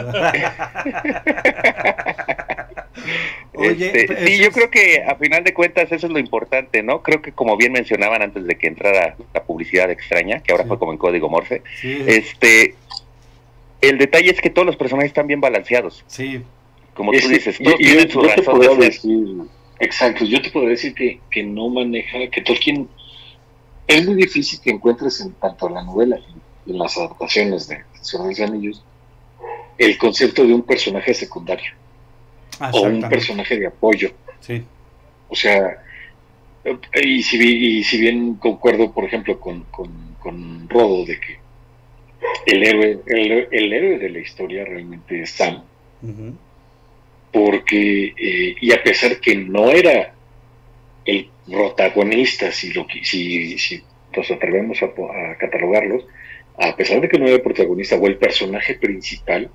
dar. Oye, Este, pues, sí, eso yo es- creo que a final de cuentas eso es lo importante, ¿no? Creo que como bien mencionaban antes de que entrara la publicidad extraña, que ahora Sí. fue como en código Morse, Sí, este, el detalle es que todos los personajes están bien balanceados. sí, Como Es tú que dices, yo- todos yo- tienen su yo te razón podría de ser. decir, exacto, yo te podría decir que, que no maneja, que Tolkien es muy difícil que encuentres en tanto la novela y en las adaptaciones de El Señor de los Anillos el concepto de un personaje secundario o un exactamente. personaje de apoyo. Sí, O sea, y si, bi- y si bien concuerdo, por ejemplo, con, con, con Rodo de que el héroe, el, el héroe de la historia realmente es Sam, ujú, porque, eh, y a pesar que no era el protagonista, si, lo, que- si, si nos atrevemos a, po- a catalogarlos, a pesar de que no era el protagonista o el personaje principal,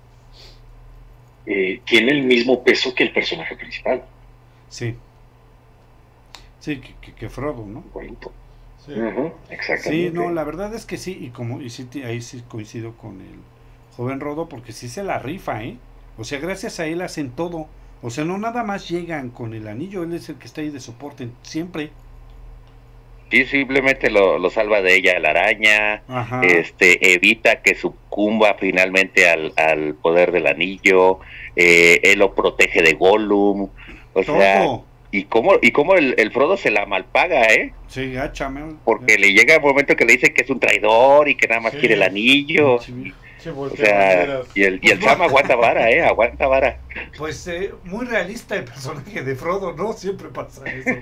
eh, tiene el mismo peso que el personaje principal. sí. Sí, que, que, que Frodo, ¿no? Igualito. Sí. Ujú, exactamente. Sí, no, la verdad es que sí, y como y sí, te- ahí sí coincido con el joven Rodo, porque sí se la rifa, ¿eh? O sea, gracias a él hacen todo. O sea, no nada más llegan con el anillo, él es el que está ahí de soporte siempre. Sí, simplemente lo, lo salva de ella la araña, Ajá. este evita que sucumba finalmente al, al poder del anillo, eh, él lo protege de Gollum, o sea, todo. y cómo, y cómo el, el Frodo se la malpaga, ¿eh? Sí, gáchame. Porque le llega el momento que le dice que es un traidor y que nada más Sí. quiere el anillo. Sí. Se O voltea sea, banderas. y el, y el Sam aguanta vara, ¿eh? Aguanta vara. Pues eh, muy realista el personaje de Frodo, ¿no? Siempre pasa eso.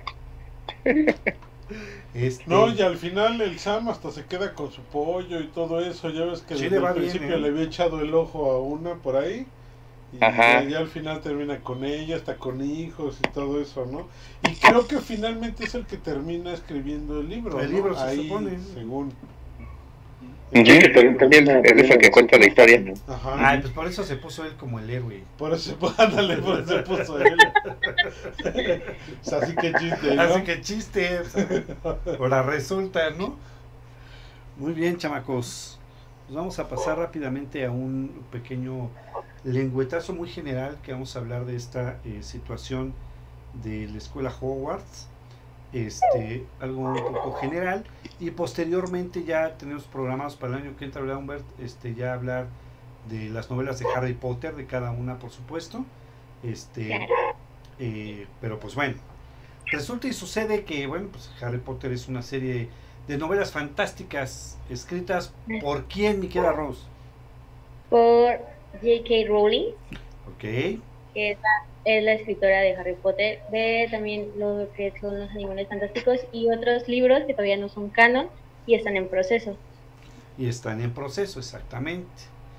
Este, No, y al final el Sam hasta se queda con su pollo y todo eso. Ya ves que Sí, desde le va el bien, principio ¿eh? le había echado el ojo a una por ahí. Y Ajá. ya, ya al final termina con ella, hasta con hijos y todo eso, ¿no? Y creo que finalmente es el que termina escribiendo el libro. El ¿no? libro, se ahí, supone. según. Ujú. Sí, que también- también- Él- él es el que cuenta la historia. Ajá. Ay, pues por eso se puso él como el héroe. Por eso, ándale, por eso puso él. O sea, así que chiste, ¿no? Así que chiste. Ahora resulta, ¿no? Muy bien, chamacos. Pues vamos a pasar rápidamente a un pequeño lengüetazo muy general que vamos a hablar de esta eh, situación de la escuela Hogwarts. Este, algo un poco general, y posteriormente ya tenemos programados para el año que entra, ¿verdad, Humbert? Este, ya hablar de las novelas de Harry Potter, de cada una, por supuesto. Este, Claro. eh, pero pues bueno, resulta y sucede que, bueno, pues Harry Potter es una serie de novelas fantásticas escritas por quién, mi querida Rose. Por J K. Rowling, Ok, que es la, es la escritora de Harry Potter, de también lo que son los Animales Fantásticos y otros libros que todavía no son canon y están en proceso. y están en proceso, exactamente.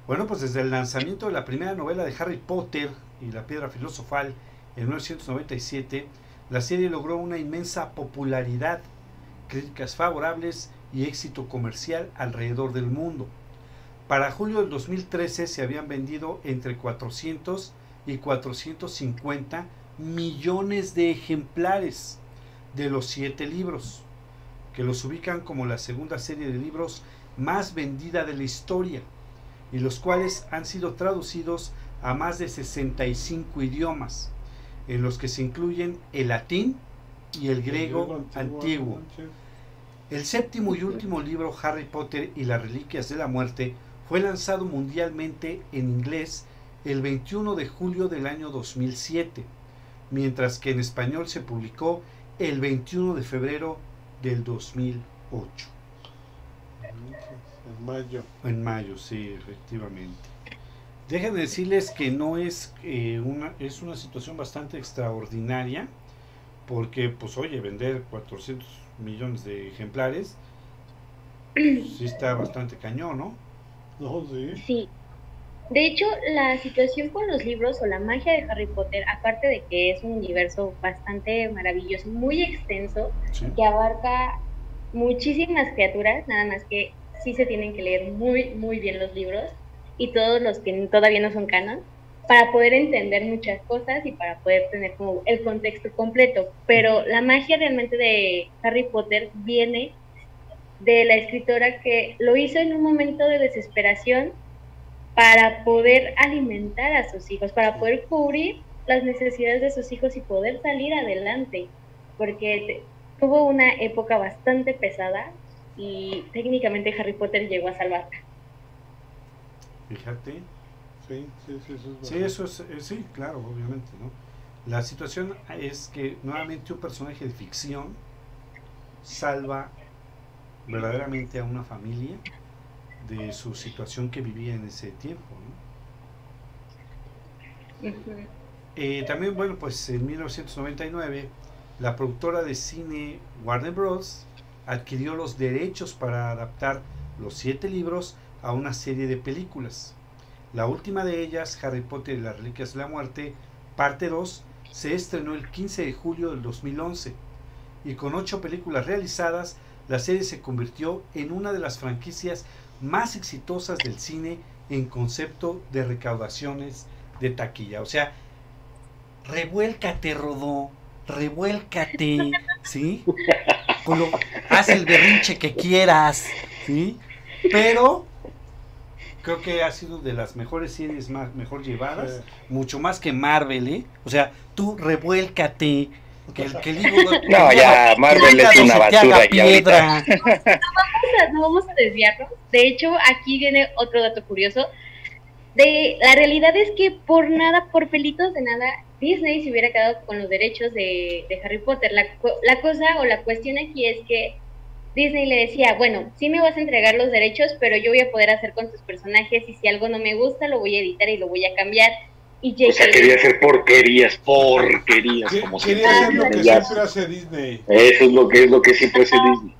Bueno, pues desde el lanzamiento de la primera novela de Harry Potter y la Piedra Filosofal en mil novecientos noventa y siete, la serie logró una inmensa popularidad, críticas favorables y éxito comercial alrededor del mundo. Para julio del dos mil trece se habían vendido entre cuatrocientos y cuatrocientos cincuenta millones de ejemplares de los siete libros, que los ubican como la segunda serie de libros más vendida de la historia, y los cuales han sido traducidos a más de sesenta y cinco idiomas, en los que se incluyen el latín y el griego antiguo. El séptimo y último libro, Harry Potter y las Reliquias de la Muerte, fue lanzado mundialmente en inglés el veintiuno de julio del año dos mil siete, mientras que en español se publicó el veintiuno de febrero del dos mil ocho. En mayo. En mayo, sí, efectivamente. Déjenme decirles que no es eh, una es una situación bastante extraordinaria, porque pues oye, vender cuatrocientos millones de ejemplares pues, sí está bastante cañón, ¿no? No, sí. Sí. De hecho, la situación con los libros o la magia de Harry Potter, aparte de que es un universo bastante maravilloso, muy extenso, Sí. que abarca muchísimas criaturas, nada más que sí se tienen que leer muy, muy bien los libros, y todos los que todavía no son canon, para poder entender muchas cosas y para poder tener como el contexto completo. Pero la magia realmente de Harry Potter viene de la escritora que lo hizo en un momento de desesperación para poder alimentar a sus hijos, para poder cubrir las necesidades de sus hijos y poder salir adelante, porque tuvo una época bastante pesada y técnicamente Harry Potter llegó a salvarla. Fíjate. Sí, sí, sí, eso es Sí, verdad. eso es, eh, sí, claro, obviamente, ¿no? La situación es que nuevamente un personaje de ficción salva verdaderamente a una familia de su situación que vivía en ese tiempo, ¿no? Uh-huh. Eh, también, bueno, pues en mil novecientos noventa y nueve la productora de cine Warner Bros. Adquirió los derechos para adaptar los siete libros a una serie de películas. La última de ellas, Harry Potter y las Reliquias de la Muerte, parte dos, se estrenó el quince de julio del dos mil once, y con ocho películas realizadas, la serie se convirtió en una de las franquicias más exitosas del cine en concepto de recaudaciones de taquilla. O sea, revuélcate, Rodó, revuélcate, ¿sí? Con lo- haz el berrinche que quieras, ¿sí? Pero creo que ha sido de las mejores series más mejor llevadas, Sí. mucho más que Marvel, ¿eh? O sea, tú revuélcate, que el que el hígado- No, ya, que Marvel el hígado es una se te basura haga y ahorita. piedra. No vamos a desviarnos. De hecho, aquí viene otro dato curioso. De, la realidad es que por nada, por pelitos de nada, Disney se hubiera quedado con los derechos de, de Harry Potter. La, la cosa o la cuestión aquí es que Disney le decía, bueno, sí me vas a entregar los derechos, pero yo voy a poder hacer con tus personajes, y si algo no me gusta, lo voy a editar y lo voy a cambiar. Y J K O sea, quería hacer porquerías, porquerías, Que- como Quería siempre. hacer lo que Ya- siempre hace Disney. Eso es lo que es lo que siempre hace Disney.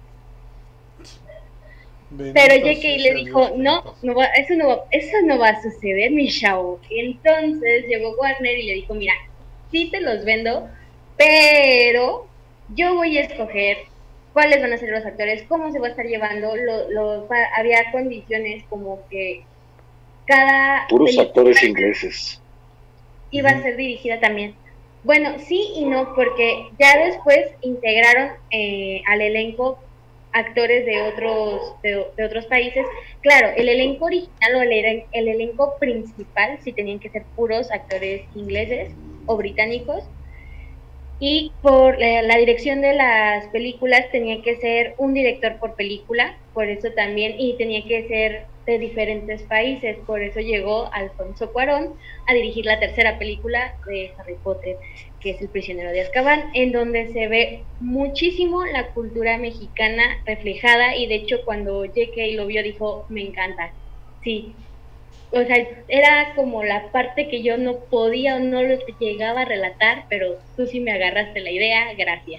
Bendito Pero J K sea le dijo, Dios, no, bendito. no va, eso, no va, eso no va a suceder, mi chavo. Entonces llegó Warner y le dijo, mira, sí te los vendo, pero yo voy a escoger cuáles van a ser los actores, cómo se va a estar llevando. Lo, lo, pa- había condiciones como que cada Puros película actores ingleses. iba a ser dirigida también. Bueno, sí y no, porque ya después integraron eh, al elenco actores de otros de, de otros países. Claro, el elenco original o el, elen- el elenco principal sí tenían que ser puros actores ingleses o británicos, y por la, la dirección de las películas tenía que ser un director por película, por eso también, y tenía que ser de diferentes países, por eso llegó Alfonso Cuarón a dirigir la tercera película de Harry Potter, que es El prisionero de Azkaban, en donde se ve muchísimo la cultura mexicana reflejada, y de hecho cuando J K lo vio dijo, me encanta, sí. O sea, era como la parte que yo no podía o no lo llegaba a relatar, pero tú sí me agarraste la idea, gracias.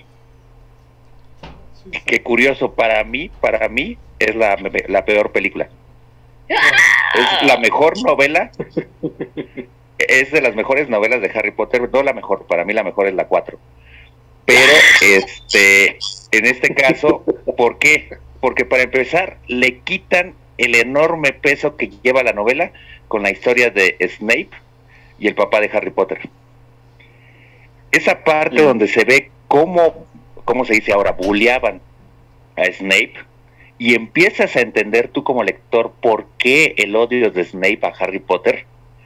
Sí, sí. Qué curioso, para mí, para mí es la, la peor película. Es la mejor novela, es de las mejores novelas de Harry Potter, no la mejor, para mí la mejor es la cuatro. Pero, este, en este caso, ¿por qué? Porque para empezar, le quitan el enorme peso que lleva la novela con la historia de Snape y el papá de Harry Potter. Esa parte mm. donde se ve cómo, cómo se dice ahora, bulleaban a Snape, y empiezas a entender tú como lector por qué el odio de Snape a Harry Potter.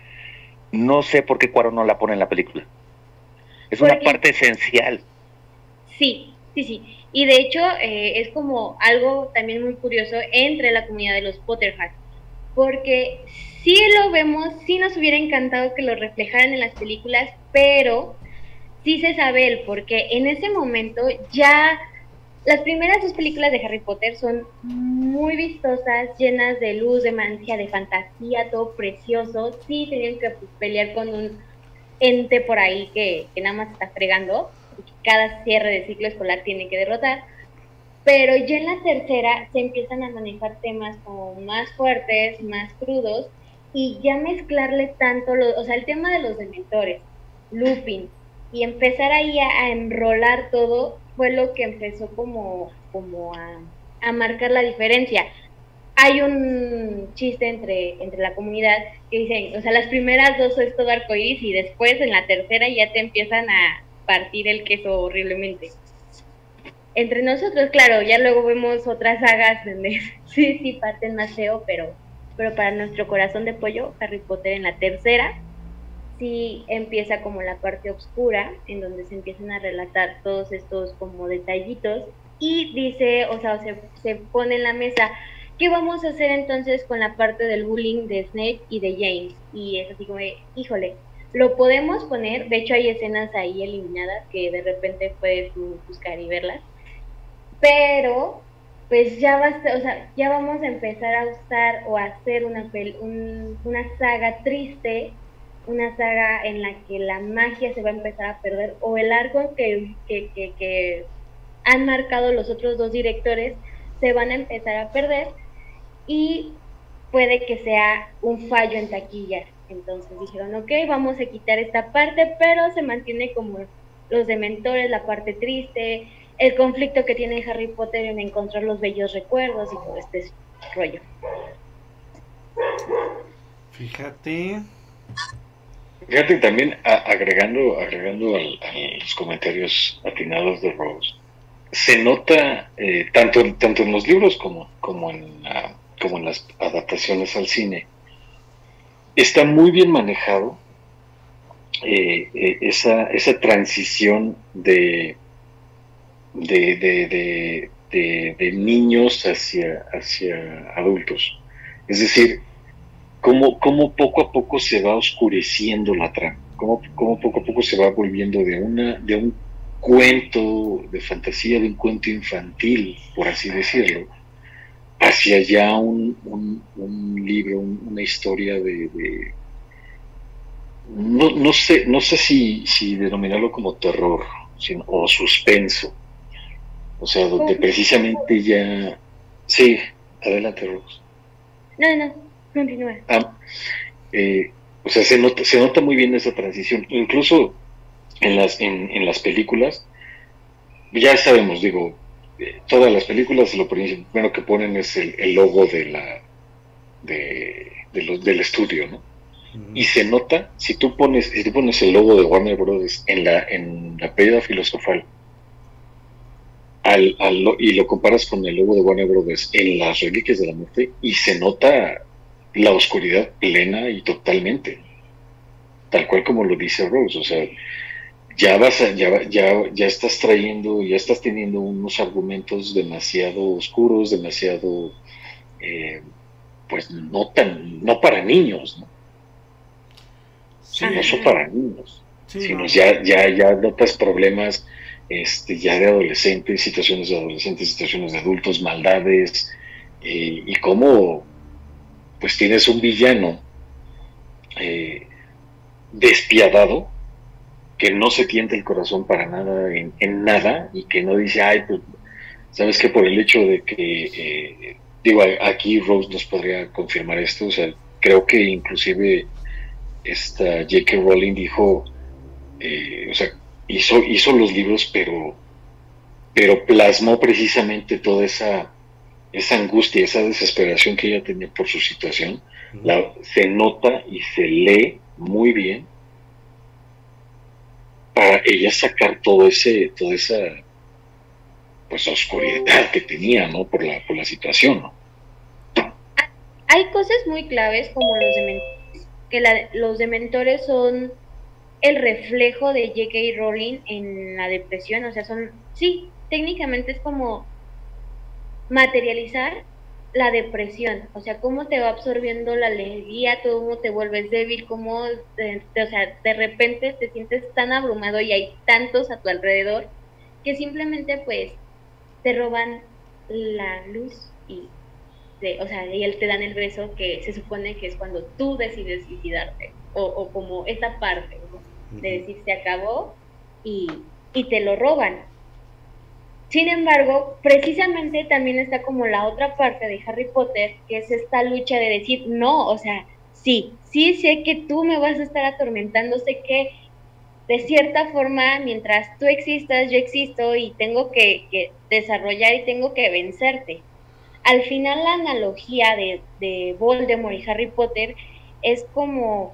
No sé por qué Cuarón no la pone en la película. Es Porque... una parte esencial. Sí, sí, sí. Y de hecho eh, es como algo también muy curioso entre la comunidad de los Potterheads. Porque sí lo vemos, sí nos hubiera encantado que lo reflejaran en las películas, pero sí se sabe el por qué. En ese momento ya las primeras dos películas de Harry Potter son muy vistosas, llenas de luz, de magia, de fantasía, todo precioso. Sí tenían que pelear con un ente por ahí que, que nada más está fregando, y que cada cierre de ciclo escolar tiene que derrotar. Pero ya en la tercera se empiezan a manejar temas como más fuertes, más crudos, y ya mezclarle tanto, lo, o sea, el tema de los dementores, Lupin, y empezar ahí a, a enrolar todo, fue lo que empezó como, como a, a marcar la diferencia. Hay un chiste entre, entre la comunidad que dicen, o sea, las primeras dos es todo arcoíris y después en la tercera ya te empiezan a partir el queso horriblemente. Entre nosotros, claro, ya luego vemos otras sagas donde sí, sí parten más feo, pero, pero para nuestro corazón de pollo, Harry Potter en la tercera sí empieza como la parte oscura, en donde se empiezan a relatar todos estos como detallitos, y dice, o sea, se, se pone en la mesa, ¿qué vamos a hacer entonces con la parte del bullying de Snape y de James? Y es así como, híjole, lo podemos poner, de hecho hay escenas ahí eliminadas que de repente puedes buscar y verlas, pero pues ya basta, o sea, ya vamos a empezar a usar o a hacer una, un, una saga triste, una saga en la que la magia se va a empezar a perder, o el arco que, que, que, que han marcado los otros dos directores se van a empezar a perder, y puede que sea un fallo en taquilla. Entonces dijeron, ok, vamos a quitar esta parte, pero se mantiene como los dementores, la parte triste, el conflicto que tiene Harry Potter en encontrar los bellos recuerdos y todo este rollo. Fíjate... Fíjate también, a, agregando agregando al, a los comentarios atinados de Rose, se nota eh, tanto tanto en los libros como como en la, como en las adaptaciones al cine, está muy bien manejado eh, eh, esa esa transición de de de, de, de, de niños hacia hacia adultos, es decir, Cómo, cómo poco a poco se va oscureciendo la trama, cómo, cómo poco a poco se va volviendo de una de un cuento de fantasía, de un cuento infantil, por así decirlo, hacia ya un, un, un libro, un, una historia de, de no, no sé, no sé si, si denominarlo como terror, sino, o suspenso, o sea, donde precisamente ya... Sí, adelante, Rose. No, no. Continúa. Ah, eh, o sea, se nota, se nota muy bien esa transición. Incluso en las, en, en las películas, ya sabemos, digo, eh, todas las películas lo primero que ponen es el, el logo de la de, de los, del estudio, ¿no? Uh-huh. Y se nota, si tú pones, si tú pones el logo de Warner Brothers en la, en la Piedra Filosofal, al, al, y lo comparas con el logo de Warner Brothers en las Reliquias de la Muerte, y se nota la oscuridad plena y totalmente, tal cual como lo dice Rose. O sea, ya vas a, ya, ya, ya estás trayendo, ya estás teniendo unos argumentos demasiado oscuros, demasiado eh, pues no tan, no para niños, ¿no? Sí. No son para niños, sí, sino no. ya, ya, ya notas problemas este, ya de adolescentes, situaciones de adolescentes, situaciones de adultos, maldades, eh, y cómo pues tienes un villano eh, despiadado, que no se tienta el corazón para nada en, en nada, y que no dice, ay, pues, sabes que por el hecho de que eh, digo, aquí Rose nos podría confirmar esto, o sea, creo que inclusive esta J K. Rowling dijo, eh, o sea, hizo, hizo los libros, pero, pero plasmó precisamente toda esa, esa angustia, esa desesperación que ella tenía por su situación, uh-huh. la, se nota y se lee muy bien para ella sacar todo ese, toda esa pues oscuridad que tenía, ¿no? Por la, por la situación, ¿no? Hay cosas muy claves como los dementores, que la, los dementores son el reflejo de J K. Rowling en la depresión, o sea, son, sí, técnicamente es como materializar la depresión, o sea, cómo te va absorbiendo la alegría, cómo te vuelves débil, cómo, te, te, o sea, de repente te sientes tan abrumado y hay tantos a tu alrededor que simplemente, pues, te roban la luz y, de, o sea, y él te dan el beso que se supone que es cuando tú decides suicidarte, o, o como esa parte, ¿no? De decir se acabó y, y te lo roban. Sin embargo, precisamente también está como la otra parte de Harry Potter, que es esta lucha de decir, no, o sea, sí, sí sé que tú me vas a estar atormentando, sé que de cierta forma, mientras tú existas, yo existo y tengo que, que desarrollar y tengo que vencerte. Al final la analogía de, de Voldemort y Harry Potter es como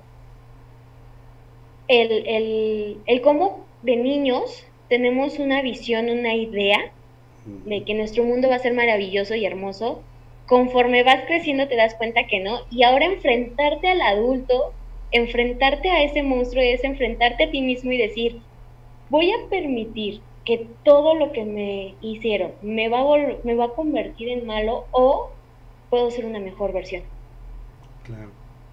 el, el, el cómo de niños tenemos una visión, una idea de que nuestro mundo va a ser maravilloso y hermoso. Conforme vas creciendo te das cuenta que no, y ahora enfrentarte al adulto, enfrentarte a ese monstruo es enfrentarte a ti mismo y decir, voy a permitir que todo lo que me hicieron me va a, vol- me va a convertir en malo, o puedo ser una mejor versión. Claro.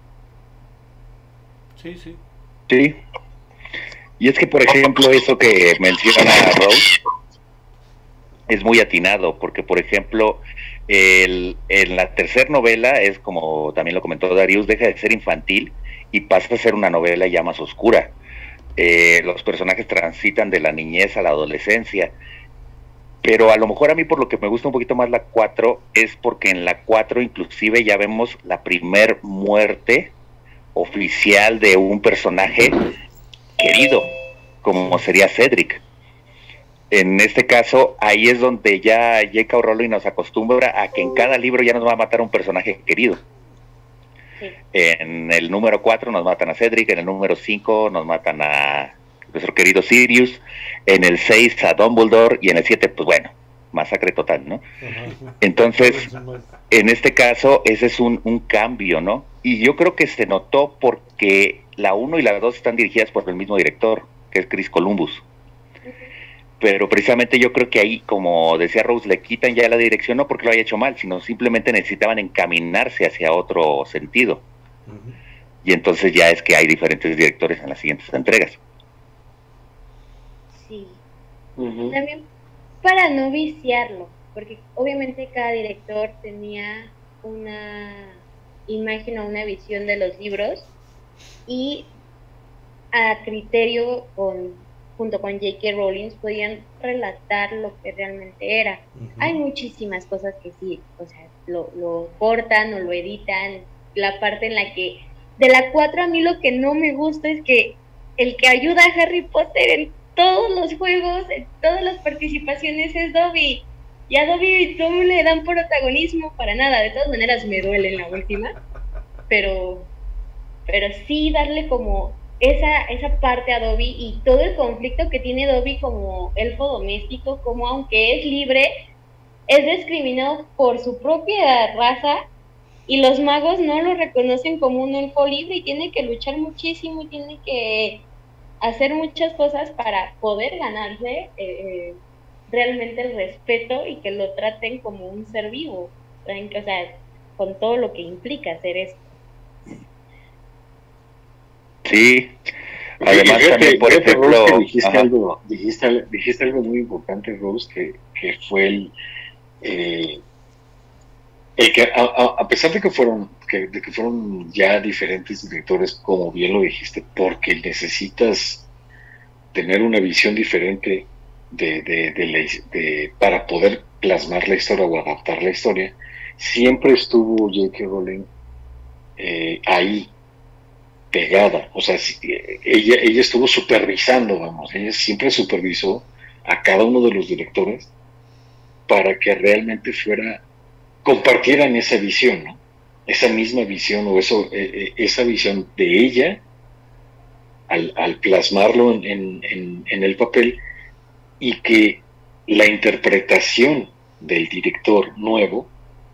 Sí, sí. Sí. Y es que, por ejemplo, eso que menciona Rose es muy atinado, porque, por ejemplo, el, en la tercera novela es, como también lo comentó Darius, deja de ser infantil y pasa a ser una novela ya más oscura. Eh, los personajes transitan de la niñez a la adolescencia, pero a lo mejor a mí por lo que me gusta un poquito más la cuatro es porque en la cuatro inclusive ya vemos la primer muerte oficial de un personaje querido, como sería Cedric. En este caso, ahí es donde ya J K. Rowling nos acostumbra a que en cada libro ya nos va a matar un personaje querido. Sí. En el número cuatro nos matan a Cedric, en el número cinco nos matan a nuestro querido Sirius, en el seis a Dumbledore, y en el siete, pues bueno, masacre total, ¿no? Ajá. Entonces, en este caso, ese es un, un cambio, ¿no? Y yo creo que se notó porque la uno y la dos están dirigidas por el mismo director, que es Chris Columbus. Pero precisamente yo creo que ahí, como decía Rose, le quitan ya la dirección, no porque lo haya hecho mal, sino simplemente necesitaban encaminarse hacia otro sentido. Uh-huh. Y entonces ya es que hay diferentes directores en las siguientes entregas. Sí. Uh-huh. También para no viciarlo, porque obviamente cada director tenía una imagen o una visión de los libros, y a criterio con junto con J K. Rowling podían relatar lo que realmente era. Uh-huh. Hay muchísimas cosas que sí, o sea, lo, lo cortan o lo editan, la parte en la que, de la cuatro a mí lo que no me gusta es que el que ayuda a Harry Potter en todos los juegos, en todas las participaciones es Dobby, y a Dobby no le dan protagonismo para nada. De todas maneras me duele en la última, pero, pero sí darle como esa esa parte a Dobby y todo el conflicto que tiene Dobby como elfo doméstico, como aunque es libre, es discriminado por su propia raza y los magos no lo reconocen como un elfo libre y tiene que luchar muchísimo y tiene que hacer muchas cosas para poder ganarse eh, realmente el respeto y que lo traten como un ser vivo, ¿saben? O sea, con todo lo que implica hacer esto. Sí, además fíjate, también, por fíjate, ejemplo, Rose, dijiste, algo, dijiste, dijiste algo muy importante, Rose, que, que fue el, eh, el que a, a, a pesar de que fueron que, de que fueron ya diferentes directores, como bien lo dijiste, porque necesitas tener una visión diferente de, de, de, la, de para poder plasmar la historia o adaptar la historia, siempre estuvo J K. Rowling eh, ahí, pegada, o sea, si, ella, ella estuvo supervisando, vamos, ella siempre supervisó a cada uno de los directores para que realmente fuera, compartieran esa visión, ¿no? Esa misma visión o eso, eh, esa visión de ella al, al plasmarlo en, en, en, en el papel, y que la interpretación del director nuevo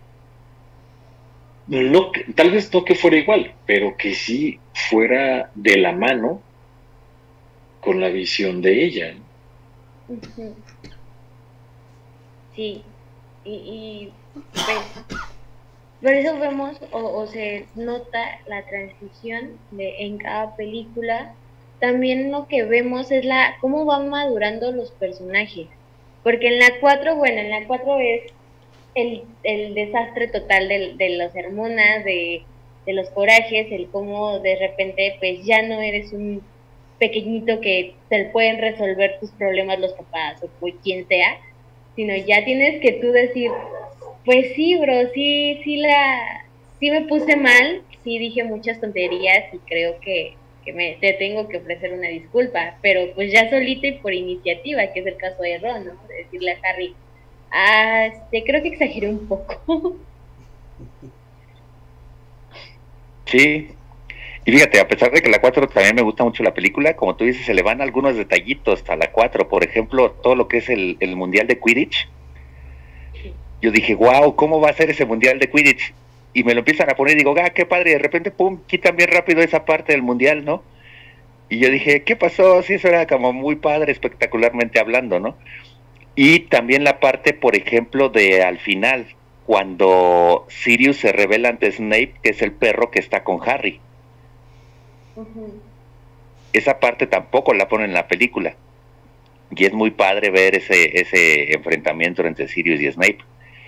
no, tal vez no que fuera igual, pero que sí fuera de la mano con la visión de ella, ¿no? Ujú. Sí, y, y pues, por eso vemos o, o se nota la transición de en cada película. También lo que vemos es la cómo van madurando los personajes, porque en la cuatro, bueno, en la cuatro es el, el desastre total de, de las hormonas, de, de los corajes, el cómo de repente pues ya no eres un pequeñito que te pueden resolver tus problemas los papás o pues, quien sea, sino ya tienes que tú decir, pues sí, bro, sí, sí la, sí me puse mal, sí dije muchas tonterías y creo que, que me, te tengo que ofrecer una disculpa, pero pues ya solito y por iniciativa, que es el caso de Ron, ¿no? De decirle a Harry, ah, este, creo que exageré un poco. Sí, y fíjate, a pesar de que la cuatro también me gusta mucho la película, como tú dices, se le van algunos detallitos a la cuatro, por ejemplo, todo lo que es el, el Mundial de Quidditch. Yo dije, wow, ¿cómo va a ser ese Mundial de Quidditch? Y me lo empiezan a poner y digo, ah, qué padre, y de repente, pum, quitan bien rápido esa parte del Mundial, ¿no? Y yo dije, ¿qué pasó? Sí, eso era como muy padre, espectacularmente hablando, ¿no? Y también la parte, por ejemplo, de al final, cuando Sirius se revela ante Snape, que es el perro que está con Harry. Uh-huh. Esa parte tampoco la ponen en la película. Y es muy padre ver ese, ese enfrentamiento entre Sirius y Snape.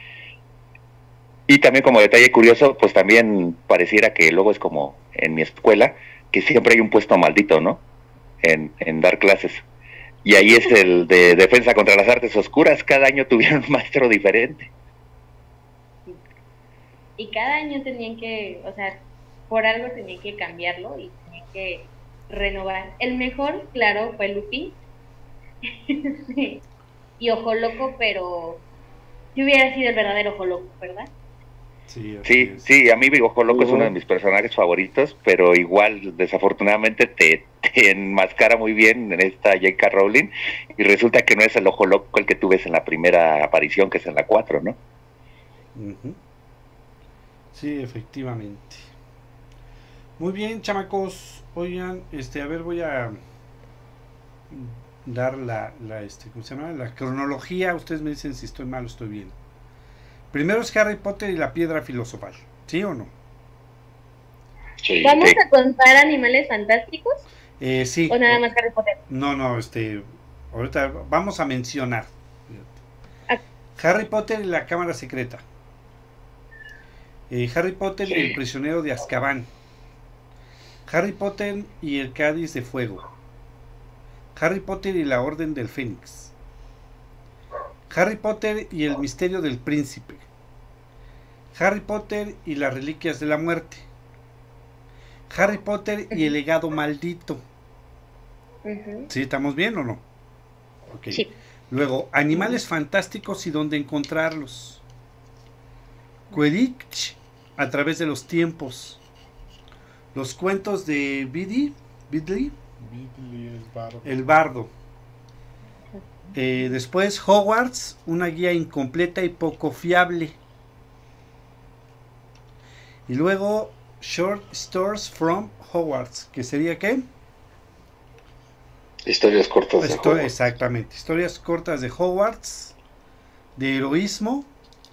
Y también como detalle curioso, pues también pareciera que luego es como en mi escuela, que siempre hay un puesto maldito, ¿no? En, en dar clases. Y ahí es el de defensa contra las artes oscuras. Cada año tuvieron un maestro diferente. Y cada año tenían que, o sea, por algo tenían que cambiarlo y tenían que renovar. El mejor, claro, fue Lupin. Sí. Y Ojo Loco, pero si hubiera sido el verdadero Ojo Loco, ¿verdad? Sí, sí, sí, a mí Ojo Loco uh-huh. es uno de mis personajes favoritos, pero igual, desafortunadamente, te, te enmascara muy bien en esta J K. Rowling, y resulta que no es el Ojo Loco el que tú ves en la primera aparición, que es en la cuatro, ¿no? Uh-huh. Sí, efectivamente. Muy bien, chamacos. Oigan, este, a ver, voy a dar la, la este, ¿cómo se llama? La cronología. Ustedes me dicen si estoy mal o estoy bien. Primero es Harry Potter y la piedra filosofal, ¿sí o no? Sí. ¿Vamos a contar Animales Fantásticos? Eh, sí. ¿O nada más Harry Potter? No, no, este, ahorita vamos a mencionar. Ah. Harry Potter y la cámara secreta. Eh, Harry Potter sí. y el prisionero de Azkaban. Harry Potter y el cáliz de fuego. Harry Potter y la orden del Fénix. Harry Potter y el misterio del príncipe. Harry Potter y las reliquias de la muerte. Harry Potter y el legado maldito. Uh-huh. ¿Sí estamos bien o no? Okay. Sí. Luego, Animales uh-huh. Fantásticos y dónde encontrarlos. Quidditch a través de los tiempos. Los cuentos de Biddy, Bidley, Bidley el bardo. El bardo. Eh, después Hogwarts, una guía incompleta y poco fiable. Y luego Short Stories from Hogwarts, que sería ¿qué? Historias cortas de Histo- Hogwarts. Exactamente, historias cortas de Hogwarts, de heroísmo.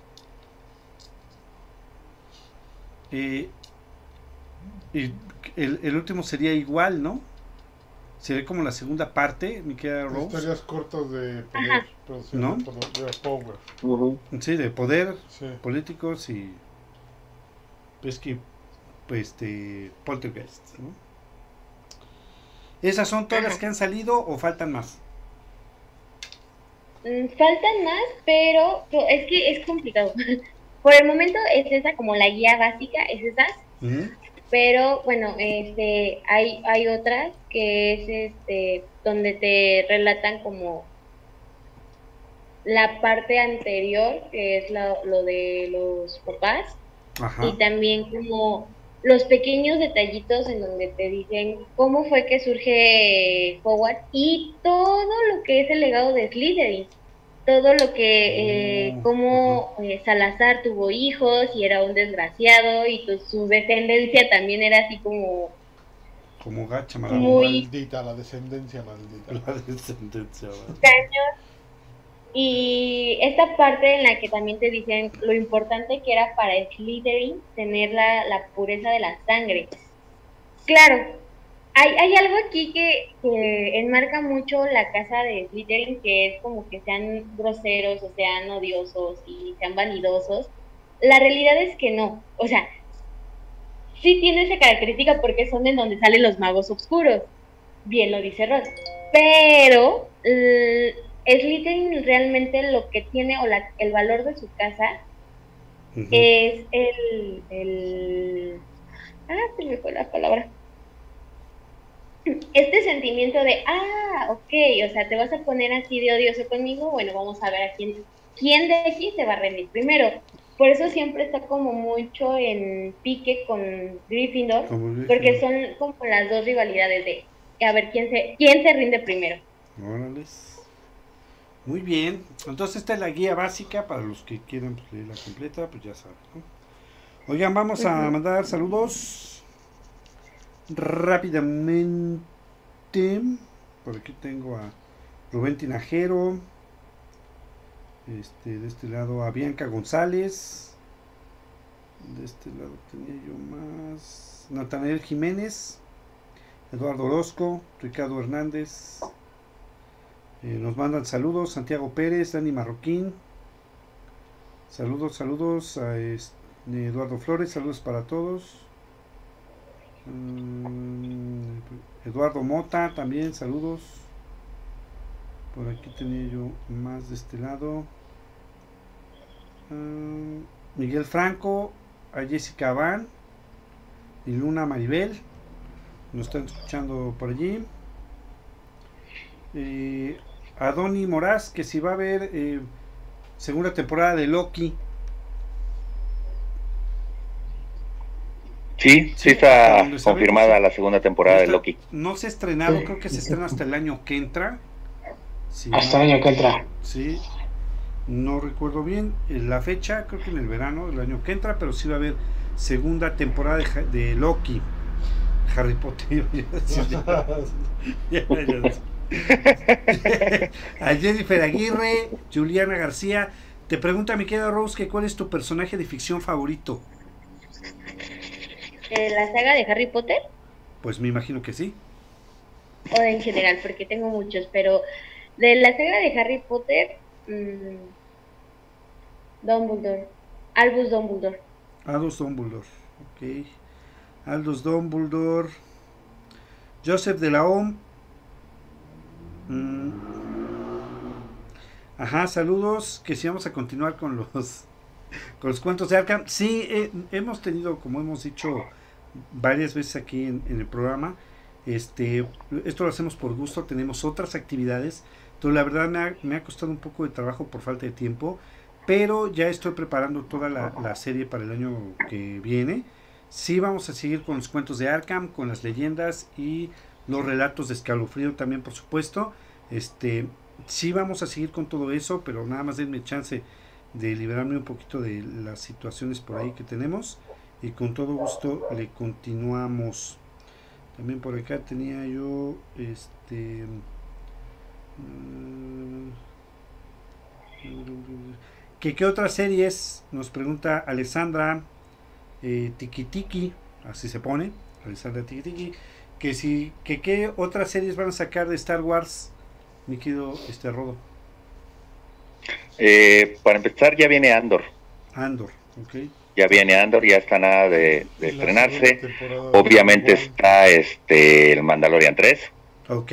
Eh, y el, el último sería igual, ¿no? Se ve como la segunda parte, mi querida Rose. Historias cortas de poder, ¿no? De poder, de power. Uh-huh. Sí, de poder, sí. Políticos y pues que pues este poltergeist, ¿no? ¿Esas son todas las que han salido o faltan más? Mm, faltan más, pero es que es complicado. por el momento es esa como la guía básica, es esa. Uh-huh. Pero bueno, este, hay, hay otras que es este, donde te relatan como la parte anterior, que es lo, lo de los papás. Ajá. Y también como los pequeños detallitos en donde te dicen cómo fue que surge Hogwarts y todo lo que es el legado de Slytherin, todo lo que, eh, cómo eh, Salazar tuvo hijos y era un desgraciado y tu, su descendencia también era así como... Como gacha, muy... maldita, la descendencia maldita. La descendencia maldita. Caños. Y esta parte en la que también te dicen lo importante que era para Slytherin tener la, la pureza de la sangre. Claro, hay, hay algo aquí que, que enmarca mucho la casa de Slytherin, que es como que sean groseros o sean odiosos y sean vanidosos. La realidad es que no, o sea, sí tiene esa característica porque son en donde salen los magos oscuros, bien lo dice Rod, pero... Uh, Slytherin realmente lo que tiene, o la, el valor de su casa, uh-huh. es el, el... Ah, se me fue la palabra. Este sentimiento de, ah, ok, o sea, te vas a poner así de odioso conmigo, bueno, vamos a ver a quién, quién de aquí se va a rendir primero. Por eso siempre está como mucho en pique con Gryffindor, porque son como las dos rivalidades de, a ver, quién se, quién se rinde primero. Órales. Muy bien, entonces esta es la guía básica para los que quieran pues, leerla completa, pues ya saben, ¿no? Oigan, vamos uh-huh. a mandar saludos rápidamente. Por aquí tengo a Rubén Tinajero, este, de este lado a Bianca González, de este lado tenía yo más, Natanael Jiménez, Eduardo Orozco, Ricardo Hernández. Eh, nos mandan saludos, Santiago Pérez, Dani Marroquín, saludos, saludos a este, Eduardo Flores, saludos para todos. Um, Eduardo Mota también, saludos. Por aquí tenía yo más de este lado. Um, Miguel Franco, a Jessica Van y Luna Maribel, nos están escuchando por allí. Eh, a Donny Moraz, que si va a haber eh, segunda temporada de Loki. Sí, sí está confirmada sí. la segunda temporada no está, de Loki. No se ha estrenado, sí. creo que se estrena hasta el año que entra. Sí, hasta el año que entra. Sí, no recuerdo bien la fecha, creo que en el verano del año que entra, pero sí va a haber segunda temporada de, de Loki. Harry Potter. ya, ya, ya. A Jennifer Aguirre, Juliana García, te pregunta mi querida Rose que cuál es tu personaje de ficción favorito. ¿De la saga de Harry Potter? Pues me imagino que sí. O en general, porque tengo muchos, pero de la saga de Harry Potter, mmm, Dumbledore, Albus Dumbledore. Albus Dumbledore, ok. Albus Dumbledore, Joseph de la O M. Mm. Ajá, saludos, que si vamos a continuar con los con los cuentos de Arkham. Sí, eh, hemos tenido, como hemos dicho varias veces aquí en, en el programa, este, esto lo hacemos por gusto, tenemos otras actividades, entonces la verdad me ha, me ha costado un poco de trabajo por falta de tiempo, pero ya estoy preparando toda la, la serie para el año que viene. Sí vamos a seguir con los cuentos de Arkham, con las leyendas y los relatos de Escalofrío también, por supuesto. Este, sí vamos a seguir con todo eso, pero nada más denme chance de liberarme un poquito de las situaciones por ahí que tenemos y con todo gusto le continuamos. También por acá tenía yo este uh, que qué otras series, nos pregunta Alessandra eh, Tiki Tiki, así se pone Alessandra Tiki Tiki, que si que qué otras series van a sacar de Star Wars, mi querido este Rodo. Eh, para empezar ya viene Andor. Andor, ok. Ya viene Andor, ya está nada de, de estrenarse. Obviamente está este el Mandalorian tres. Ok.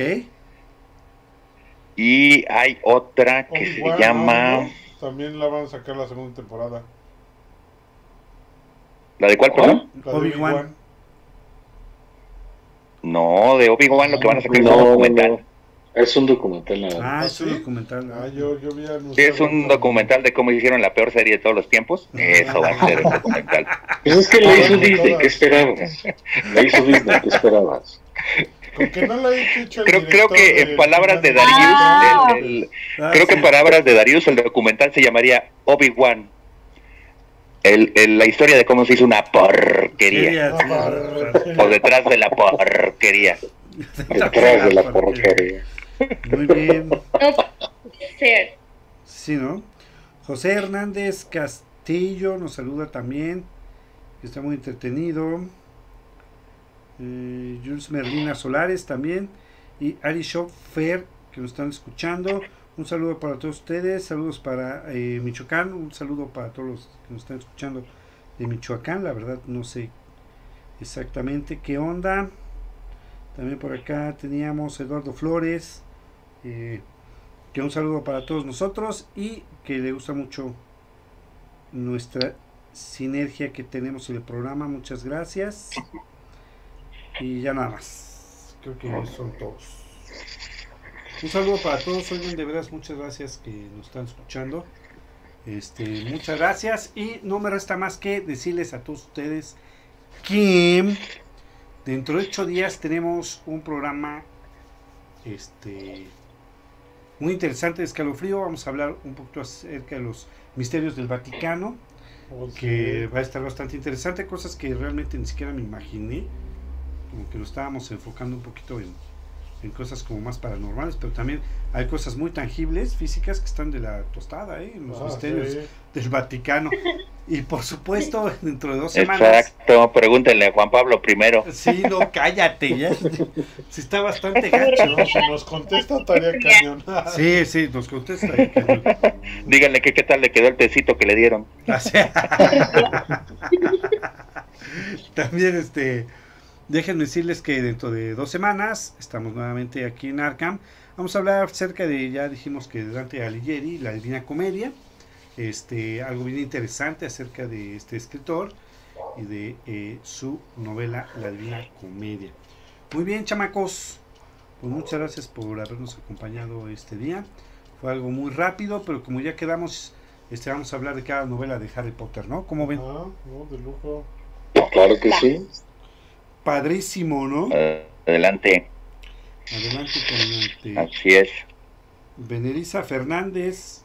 Y hay otra que oh, se wow, llama... También la van a sacar la segunda temporada. ¿La de cuál, perdón? Obi-Wan. No, de Obi-Wan lo que van a sacar No, es un no, documental. no. Es un documental nada Ah, más. es un ¿sí? documental. Ah, yo, yo vi anunciado Sí, es un también. documental de cómo hicieron la peor serie de todos los tiempos. Eso va a ser el documental. Pues es que la Ah, hizo bueno, Disney, todas. ¿qué esperabas? La hizo Disney, ¿qué esperabas? Con que no la haya hecho el Creo, creo director que en del palabras de final Darius, Ah. el- el- Ah, creo que sí. en palabras de Darius el documental se llamaría Obi-Wan. El, el- la historia de cómo se hizo una porquería. Quería- Ah, O detrás de la porquería. Detrás de la porquería. Muy bien. No puede ser. Sí, ¿no? José Hernández Castillo nos saluda también, que está muy entretenido. Eh, Jules Merlina Solares también. Y Ari Schoffer, que nos están escuchando. Un saludo para todos ustedes. Saludos para eh, Michoacán. Un saludo para todos los que nos están escuchando de Michoacán. La verdad, no sé exactamente qué onda. También por acá teníamos Eduardo Flores. Eh, que un saludo para todos nosotros y que le gusta mucho nuestra sinergia que tenemos en el programa. Muchas gracias. Y ya nada más. Creo que son todos. Un saludo para todos. Oigan, de veras, muchas gracias que nos están escuchando. Este, muchas gracias. Y no me resta más que decirles a todos ustedes que dentro de ocho días tenemos un programa este muy interesante de Escalofrío. Vamos a hablar un poquito acerca de los misterios del Vaticano, que va a estar bastante interesante, cosas que realmente ni siquiera me imaginé, como que lo estábamos enfocando un poquito en, en cosas como más paranormales, pero también hay cosas muy tangibles, físicas, que están de la tostada, ¿eh? En los Ah, misterios sí. del Vaticano. Y por supuesto, dentro de dos semanas... Exacto, pregúntenle a Juan Pablo primero. Sí, no, cállate, ya. Sí, está bastante gacho. No, si nos contesta tarea cañón. Sí, sí, nos contesta. Díganle que qué tal le quedó el tecito que le dieron. O sea, también, este, déjenme decirles que dentro de dos semanas estamos nuevamente aquí en Arkham. Vamos a hablar acerca de, ya dijimos que de Dante Alighieri, la Divina Comedia. Este, algo bien interesante acerca de este escritor y de eh, su novela La Divina Comedia. Muy bien, chamacos, pues muchas gracias por habernos acompañado este día. Fue algo muy rápido, pero como ya quedamos, este, vamos a hablar de cada novela de Harry Potter, ¿no? ¿Cómo ven? Ah, no, de lujo. Claro que sí. Padrísimo, ¿no? Adelante, Adelante con este, así es. Benelisa Fernández.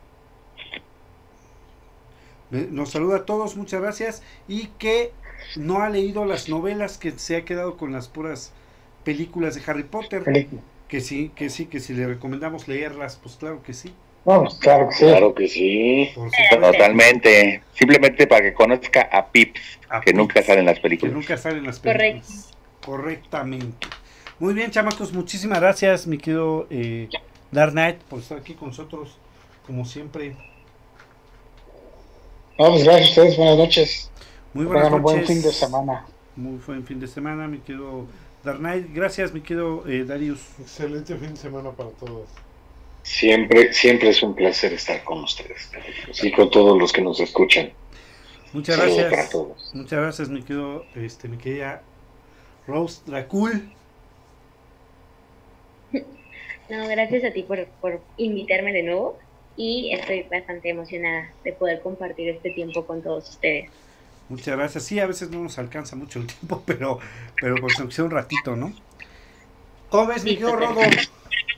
Me- Nos saluda a todos, muchas gracias. Y que no ha leído las novelas, que se ha quedado con las puras películas de Harry Potter. Película. Que sí, que sí, que si le recomendamos leerlas, pues claro que sí. Vamos, claro que sí. Claro que sí. Por supuesto. Totalmente. Simplemente para que conozca a Pips, A que Pips, nunca sale en las que películas. nunca salen las Correcto. películas. Correctamente. Muy bien, chamacos, muchísimas gracias, mi querido eh, Dark Knight, por estar aquí con nosotros, como siempre. Vamos, gracias a ustedes. Buenas noches. Muy buenas Tengan un noches. buen fin de semana. Muy buen fin de semana, mi querido Dark Knight. Gracias, mi querido eh, Darius. Excelente fin de semana para todos. Siempre, siempre es un placer estar con ustedes y con todos los que nos escuchan. Muchas Saludos gracias. para todos. Muchas gracias, mi querido, este, mi querida Rose Dracul. No, gracias a ti por, por invitarme de nuevo y estoy bastante emocionada de poder compartir este tiempo con todos ustedes. Muchas gracias. Sí, a veces no nos alcanza mucho el tiempo, pero, pero pues aunque sea un ratito, ¿no? ¿Cómo ves, mi Sí, querido Rodo? totalmente.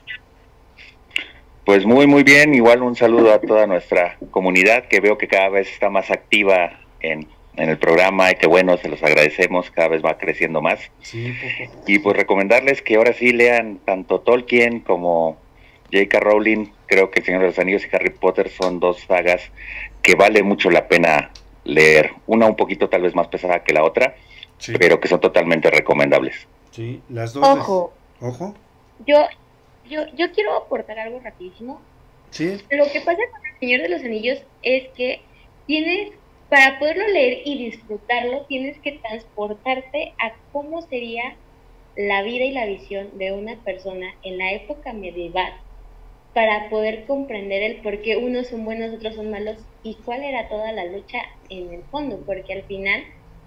Pues muy, muy bien. Igual un saludo a toda nuestra comunidad, que veo que cada vez está más activa en, en el programa y que bueno, se los agradecemos, cada vez va creciendo más. Sí, poco. Y pues recomendarles que ahora sí lean tanto Tolkien como J K Rowling. Creo que El Señor de los Anillos y Harry Potter son dos sagas que vale mucho la pena leer. Una un poquito tal vez más pesada que la otra, Sí, pero que son totalmente recomendables. sí, las dos. Ojo, les- Ojo. yo, yo, yo quiero aportar algo rapidísimo. Sí, Lo que pasa con El Señor de los Anillos es que tienes, para poderlo leer y disfrutarlo, tienes que transportarte a cómo sería la vida y la visión de una persona en la época medieval para poder comprender el por qué unos son buenos, otros son malos y cuál era toda la lucha en el fondo, porque al final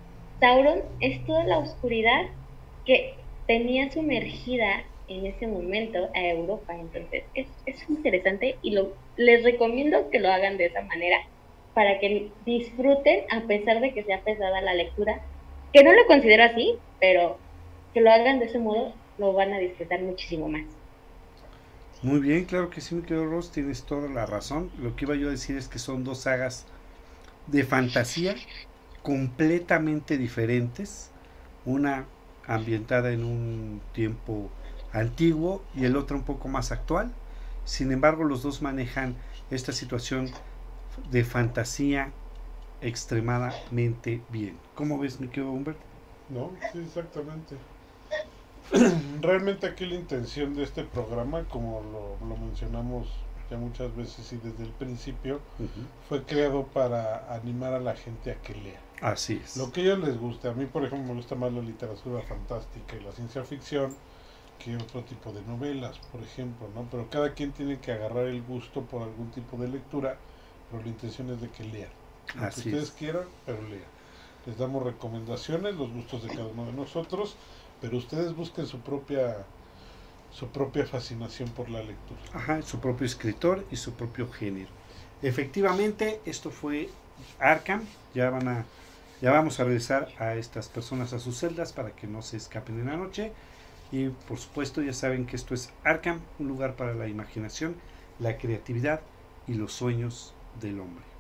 Sauron es toda la oscuridad que tenía sumergida en ese momento a Europa. Entonces es, es interesante y lo, les recomiendo que lo hagan de esa manera para que disfruten a pesar de que sea pesada la lectura, que no lo considero así, pero que lo hagan de ese modo lo van a disfrutar muchísimo más. Muy bien, claro que sí, mi querido Ross, tienes toda la razón. Lo que iba yo a decir es que son dos sagas de fantasía completamente diferentes, una ambientada en un tiempo antiguo y el otro un poco más actual. Sin embargo, los dos manejan esta situación de fantasía extremadamente bien. ¿Cómo ves, mi querido Humbert? No, sí, exactamente. Realmente aquí la intención de este programa, como lo, lo mencionamos ya muchas veces y desde el principio, uh-huh. fue creado para animar a la gente a que lea. Así es. Lo que a ellos les guste. A mí, por ejemplo, me gusta más la literatura fantástica y la ciencia ficción que otro tipo de novelas, por ejemplo, ¿no? Pero cada quien tiene que agarrar el gusto por algún tipo de lectura, pero la intención es de que lean. Lo Así que ustedes es. quieran, pero lean. Les damos recomendaciones, los gustos de cada uno de nosotros, pero ustedes busquen su propia su propia fascinación por la lectura. Ajá, su propio escritor y su propio género. Efectivamente, esto fue Arkham. Ya van a, ya vamos a regresar a estas personas a sus celdas para que no se escapen en la noche. Y por supuesto, ya saben que esto es Arkham, un lugar para la imaginación, la creatividad y los sueños del hombre.